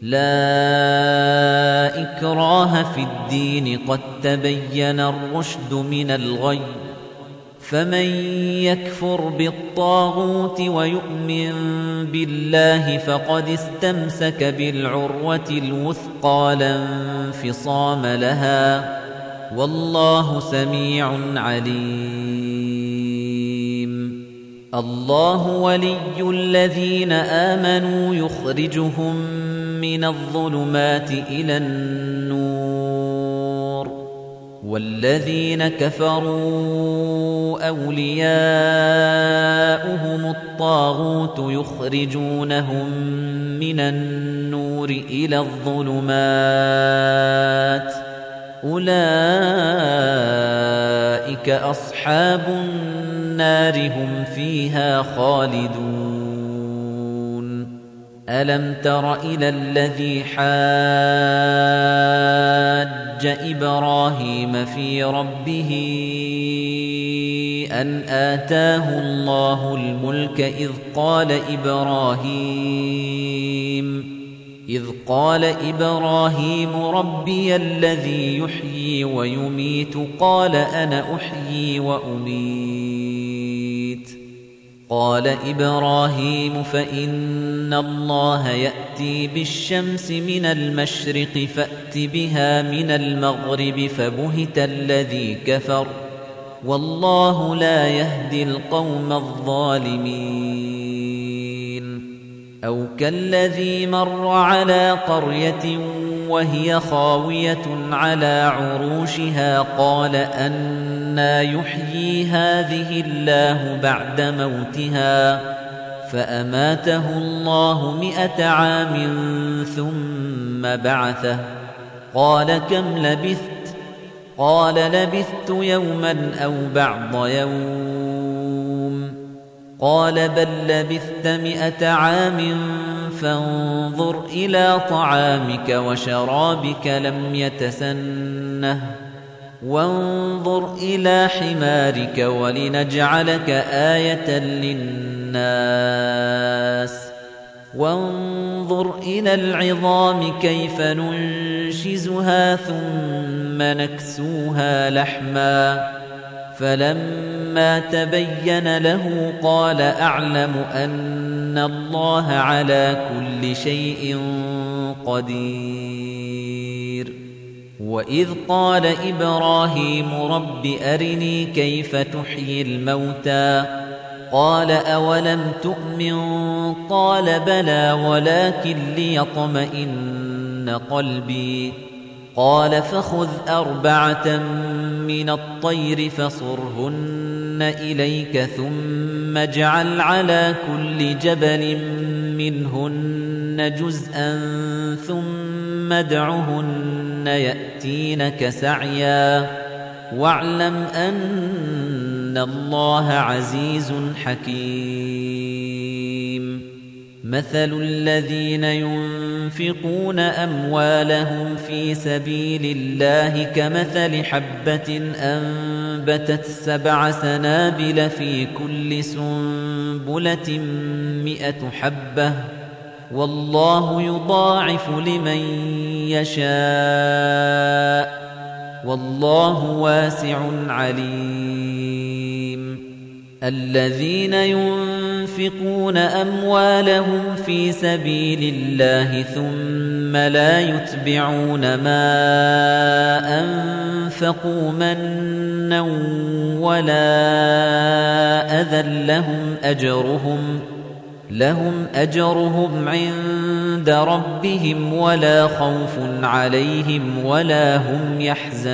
لا إكراه في الدين قد تبين الرشد من الغي فمن يكفر بالطاغوت ويؤمن بالله فقد استمسك بالعروة الوثقى لا انفصام لها والله سميع عليم الله ولي الذين آمنوا يخرجهم من الظلمات إلى النور والذين كفروا أولياؤهم الطاغوت يخرجونهم من النور إلى الظلمات أولئك أصحاب النار هم فيها خالدون ألم تر إلى الذي حاج إبراهيم في ربه أن آتاه الله الملك إذ قال إبراهيم ربي الذي يحيي ويميت قال أنا أحيي وأميت قال إبراهيم فإن الله يأتي بالشمس من المشرق فأت بها من المغرب فبهت الذي كفر والله لا يهدي القوم الظالمين أو كالذي مر على قرية وهي خاوية على عروشها قال أنى يحيي هذه الله بعد موتها فأماته الله 100 عام ثم بعثه قال كم لبثت قال لبثت يوما أو بعض يوم قال بل لبثت 100 عام فانظر إلى طعامك وشرابك لم يتسنه وانظر إلى حمارك ولنجعلك آية للناس وانظر إلى العظام كيف ننشزها ثم نكسوها لحما فلما تبين له قال أعلم أن الله على كل شيء قدير وإذ قال إبراهيم رب أرني كيف تحيي الموتى قال أولم تؤمن قال بلى ولكن ليطمئن قلبي قال فخذ 4 من الطير فصرهن إليك ثم اجعل على كل جبل منهن جزءا ثم ادعهن يأتينك سعيا واعلم أن الله عزيز حكيم مثل الذين ينفقون أموالهم في سبيل الله كمثل حبة أنبتت 7 سنابل في كل سنبلة 100 حبة والله يضاعف لمن يشاء والله واسع عليم الذين ينفقون أموالهم في سبيل الله ثم لا يتبعون ما أنفقوا منا ولا أذى لهم أجرهم عند ربهم ولا خوف عليهم ولا هم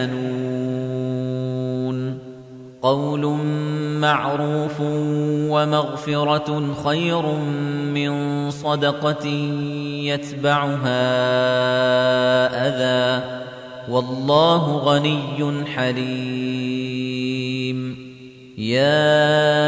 يحزنون قول معروف ومغفرة خير من صدقة يتبعها أذى والله غني حليم يا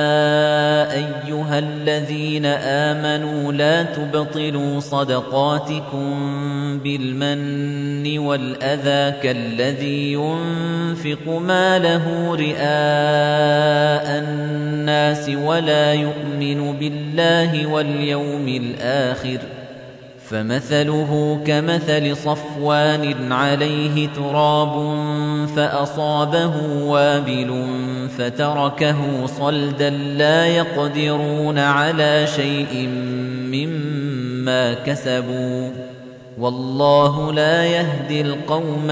أيها الذين آمنوا لا تبطلوا صدقاتكم بالمن والأذى كالذي ينفق ماله رئاء الناس ولا يؤمن بالله واليوم الآخر فمثله كمثل صفوان عليه تراب فأصابه وابل فتركه صلدا لا يقدرون على شيء مما كسبوا والله لا يهدي القوم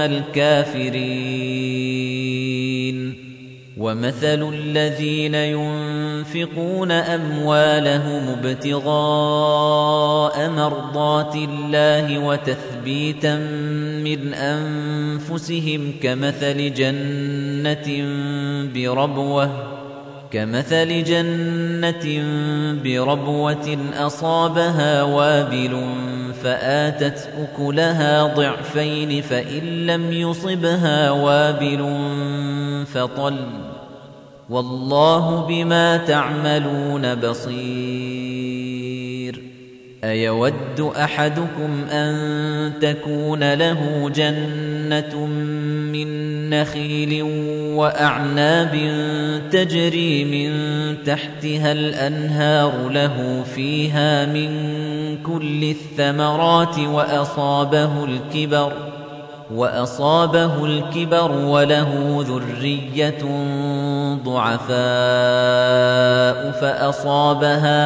الكافرين ومثل الذين ينفقون أموالهم ابتغاء مرضات الله وتثبيتا من أنفسهم كمثل جنة بربوة أصابها وابل فآتت أكلها ضعفين فإن لم يصبها وابل فطل والله بما تعملون بصير أيود أحدكم أن تكون له جنة من نخيل وأعناب تجري من تحتها الأنهار له فيها من كل الثمرات وأصابه الكبر وله ذرية ضعفاء فأصابها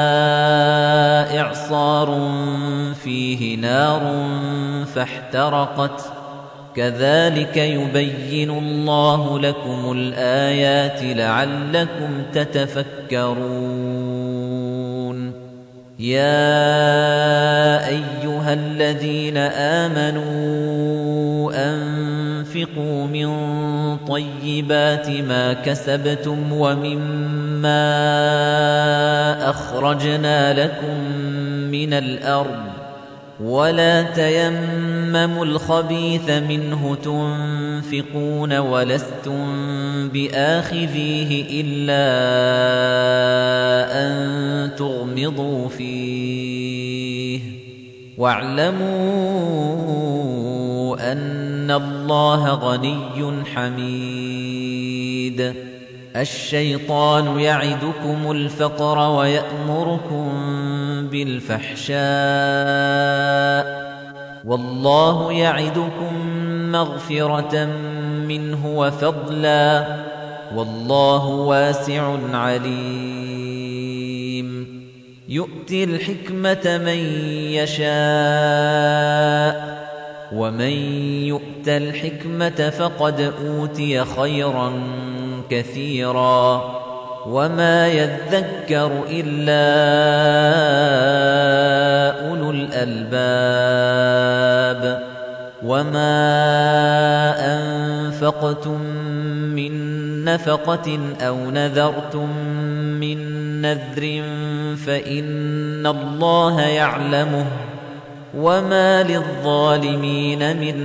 إعصار فيه نار فاحترقت كذلك يبين الله لكم الآيات لعلكم تتفكرون يا أيها الذين آمنوا أنفقوا من طيبات ما كسبتم ومما أخرجنا لكم من الأرض ولا تيمموا الخبيث منه تنفقون ولستم بآخذيه إلا أن تغمضوا فيه واعلموا أن الله غني حميد الشيطان يعدكم الفقر ويأمركم بالفحشاء والله يعدكم مغفرة منه وفضلا والله واسع عليم يؤتي الحكمة من يشاء ومن يؤت الحكمة فقد أوتي خيرا كثيرا وما يذكر إلا أولو الألباب وما أنفقتم من نفقة أو نذرتم من نذر فإن الله يعلمه وما للظالمين من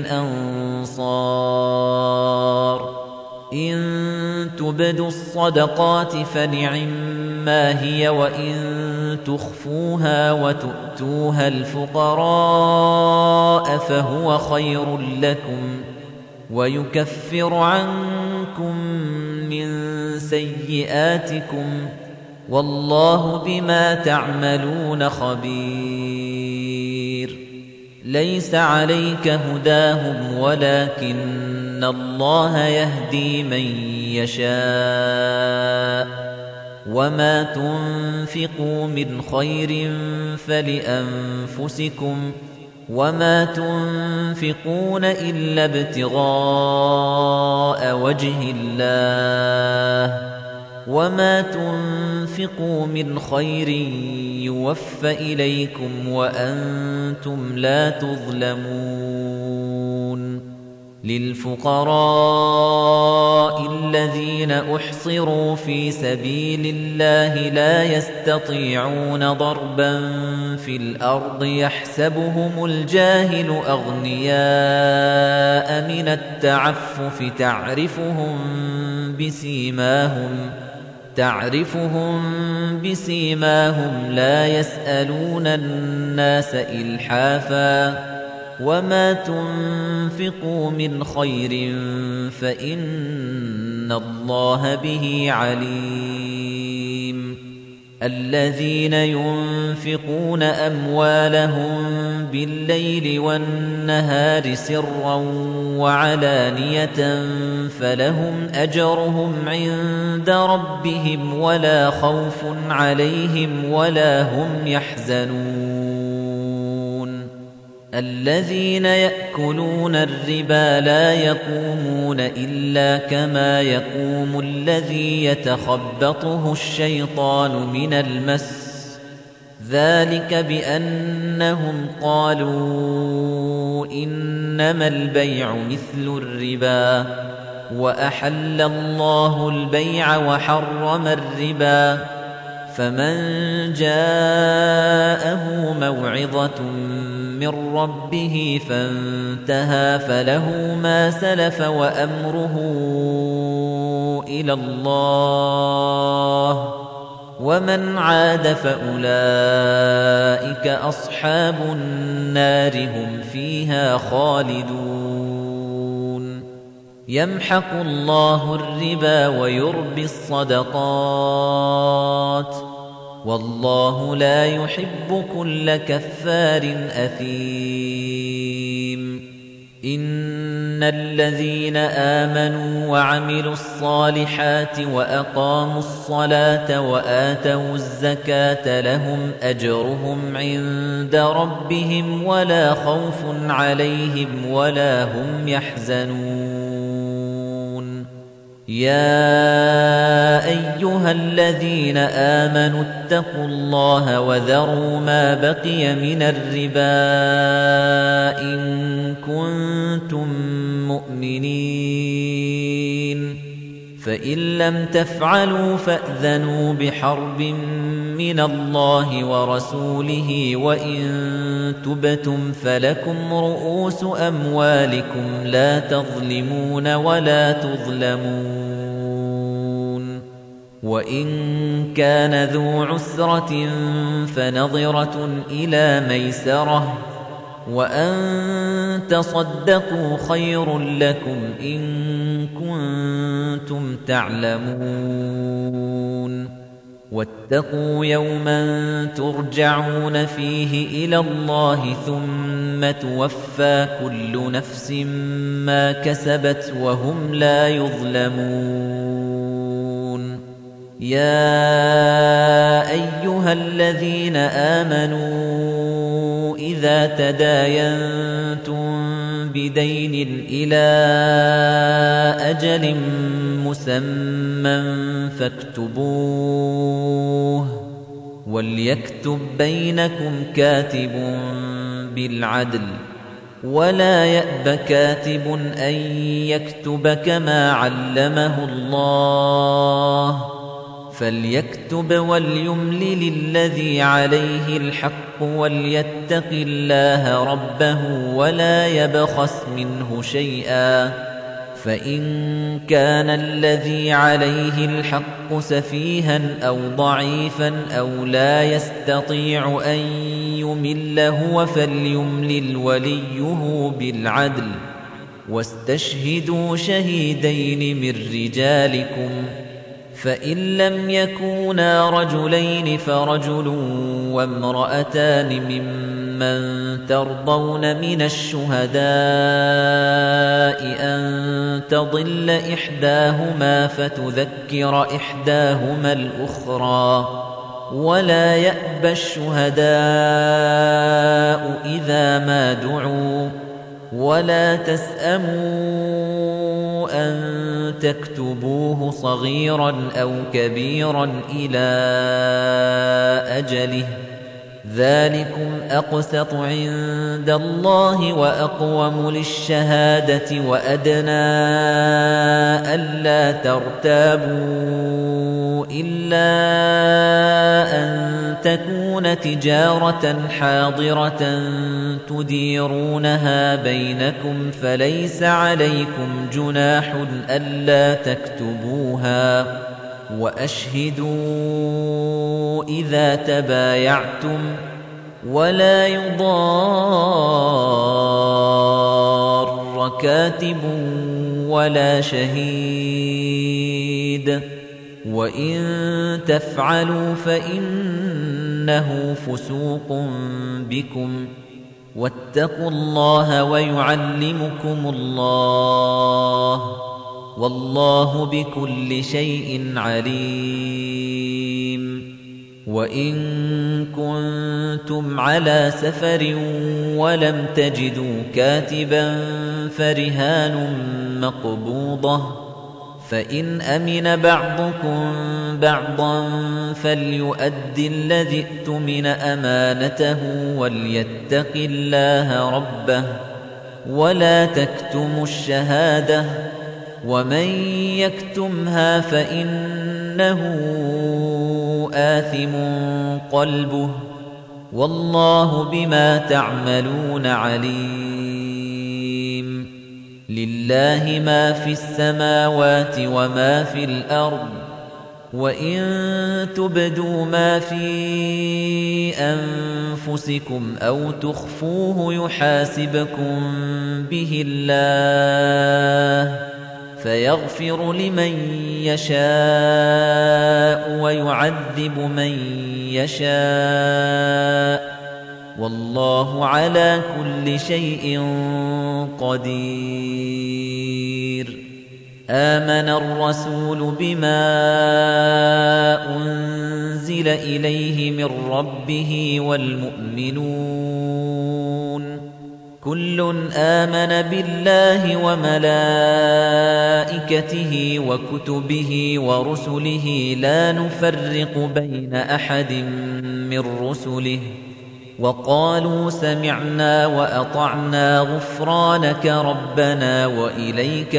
أنصار إن تبدوا الصدقات فنعما هي وإن تخفوها وتؤتوها الفقراء فهو خير لكم ويكفر عنكم من سيئاتكم والله بما تعملون خبير ليس عليك هداهم ولكن الله يهدي من يشاء وما تنفقوا من خير فلأنفسكم وما تنفقون إلا ابتغاء وجه الله وما تنفقوا من خير يوفى إليكم وأنتم لا تظلمون للفقراء الذين أحصروا في سبيل الله لا يستطيعون ضربا في الأرض يحسبهم الجاهل أغنياء من التعفف تعرفهم بسيماهم لا يسألون الناس إلحافا وما تنفقوا من خير فإن الله به عليم الذين ينفقون أموالهم بالليل والنهار سرا وعلانية فلهم أجرهم عند ربهم ولا خوف عليهم ولا هم يحزنون الذين يأكلون الربا لا يقومون إلا كما يقوم الذي يتخبطه الشيطان من المس ذلك بأنهم قالوا إنما البيع مثل الربا وأحل الله البيع وحرم الربا فمن جاءه موعظة من ربه فانتهى فله ما سلف وأمره إلى الله ومن عاد فأولئك أصحاب النار هم فيها خالدون يمحق الله الربا ويربي الصدقات والله لا يحب كل كفار أثيم إن الذين آمنوا وعملوا الصالحات وأقاموا الصلاة وآتوا الزكاة لهم أجرهم عند ربهم ولا خوف عليهم ولا هم يحزنون يا أيها الذين آمنوا اتقوا الله وذروا ما بقي من الربا إن كنتم مؤمنين فإن لم تفعلوا فأذنوا بحرب من الله ورسوله وإن تبتم فلكم رؤوس أموالكم لا تظلمون ولا تظلمون وإن كان ذو عسرة فنظرة إلى ميسرة وأن تصدقوا خير لكم إن كنتم تعلمون واتقوا يوما ترجعون فيه إلى الله ثم توفى كل نفس ما كسبت وهم لا يظلمون يا أيها الذين آمنوا إذا تداينتم بدين إلى أجل مسمى فاكتبوه وليكتب بينكم كاتب بالعدل ولا يأب كاتب أن يكتب كما علمه الله فليكتب وليملل الذي عليه الحق وليتق الله ربه ولا يبخس منه شيئا فإن كان الذي عليه الحق سفيها أو ضعيفا أو لا يستطيع أن يمل هو فليملل وليه بالعدل واستشهدوا شهيدين من رجالكم فإن لم يكونا رجلين فرجل وامرأتان ممن ترضون من الشهداء أن تضل إحداهما فتذكر إحداهما الأخرى ولا يأبى الشهداء إذا ما دعوا ولا تسأموا أن تكتبوه صغيرا أو كبيرا إلى أجله ذلكم أقسط عند الله وأقوم للشهادة وأدنى ألا ترتابوا إلا أن تكون تجارة حاضرة تديرونها بينكم فليس عليكم جناح ألا تكتبوها وأشهدوا إذا تبايعتم ولا يضار كاتب ولا شهيد وَإِن تَفْعَلُوا فَإِنَّهُ فُسُوقٌ بِكُمْ وَاتَّقُوا اللَّهَ وَيُعَلِّمُكُمُ اللَّهُ وَاللَّهُ بِكُلِّ شَيْءٍ عَلِيمٌ وَإِن كُنتُمْ عَلَى سَفَرٍ وَلَمْ تَجِدُوا كَاتِبًا فَرِهَانٌ مَّقْبُوضَةٌ فَإِنْ أَمِنَ بَعْضُكُمْ بَعْضًا فَلْيُؤَدِّ الَّذِي اؤْتُمِنَ أَمَانَتَهُ وَلْيَتَّقِ اللَّهَ رَبَّهُ وَلَا تَكْتُمُوا الشَّهَادَةَ وَمَن يَكْتُمْهَا فَإِنَّهُ آثِمٌ قَلْبُهُ وَاللَّهُ بِمَا تَعْمَلُونَ عَلِيمٌ لِلَّهِ مَا فِي السَّمَاوَاتِ وَمَا فِي الْأَرْضِ وَإِن تُبْدُوا مَا فِي أَنفُسِكُمْ أَوْ تُخْفُوهُ يُحَاسِبْكُم بِهِ اللَّهُ فَيَغْفِرُ لِمَن يَشَاءُ وَيُعَذِّبُ مَن يَشَاءُ وَاللَّهُ عَلَى كُلِّ شَيْءٍ قَدِيرٌ آمَنَ الرَّسُولُ بِمَا أُنزِلَ إِلَيْهِ مِن رَّبِّهِ وَالْمُؤْمِنُونَ كُلٌّ آمَنَ بِاللَّهِ وَمَلَائِكَتِهِ وَكُتُبِهِ وَرُسُلِهِ لَا نُفَرِّقُ بَيْنَ أَحَدٍ مِّن رُّسُلِهِ وَقَالُوا سَمِعْنَا وَأَطَعْنَا غُفْرَانَكَ رَبَّنَا وَإِلَيْكَ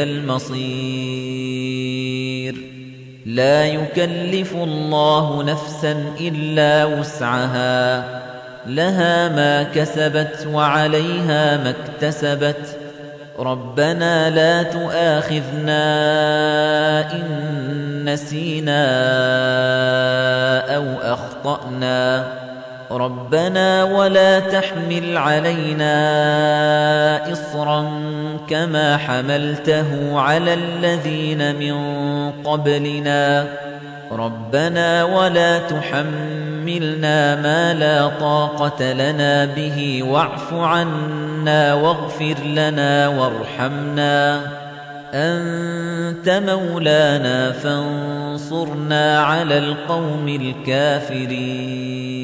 الْمَصِيرُ لَا يُكَلِّفُ اللَّهُ نَفْسًا إِلَّا وُسْعَهَا لَهَا مَا كَسَبَتْ وَعَلَيْهَا مَا اكْتَسَبَتْ رَبَّنَا لَا تُؤَاخِذْنَا إِن نَّسِينَا أَوْ أَخْطَأْنَا رَبَّنَا وَلَا تَحْمِلْ عَلَيْنَا إِصْرًا كَمَا حَمَلْتَهُ عَلَى الَّذِينَ مِن قَبْلِنَا رَبَّنَا وَلَا تُحَمِّلْنَا مَا لَا طَاقَةَ لَنَا بِهِ وَاعْفُ عَنَّا وَاغْفِرْ لَنَا وَارْحَمْنَا أَنتَ مَوْلَانَا فَانصُرْنَا عَلَى الْقَوْمِ الْكَافِرِينَ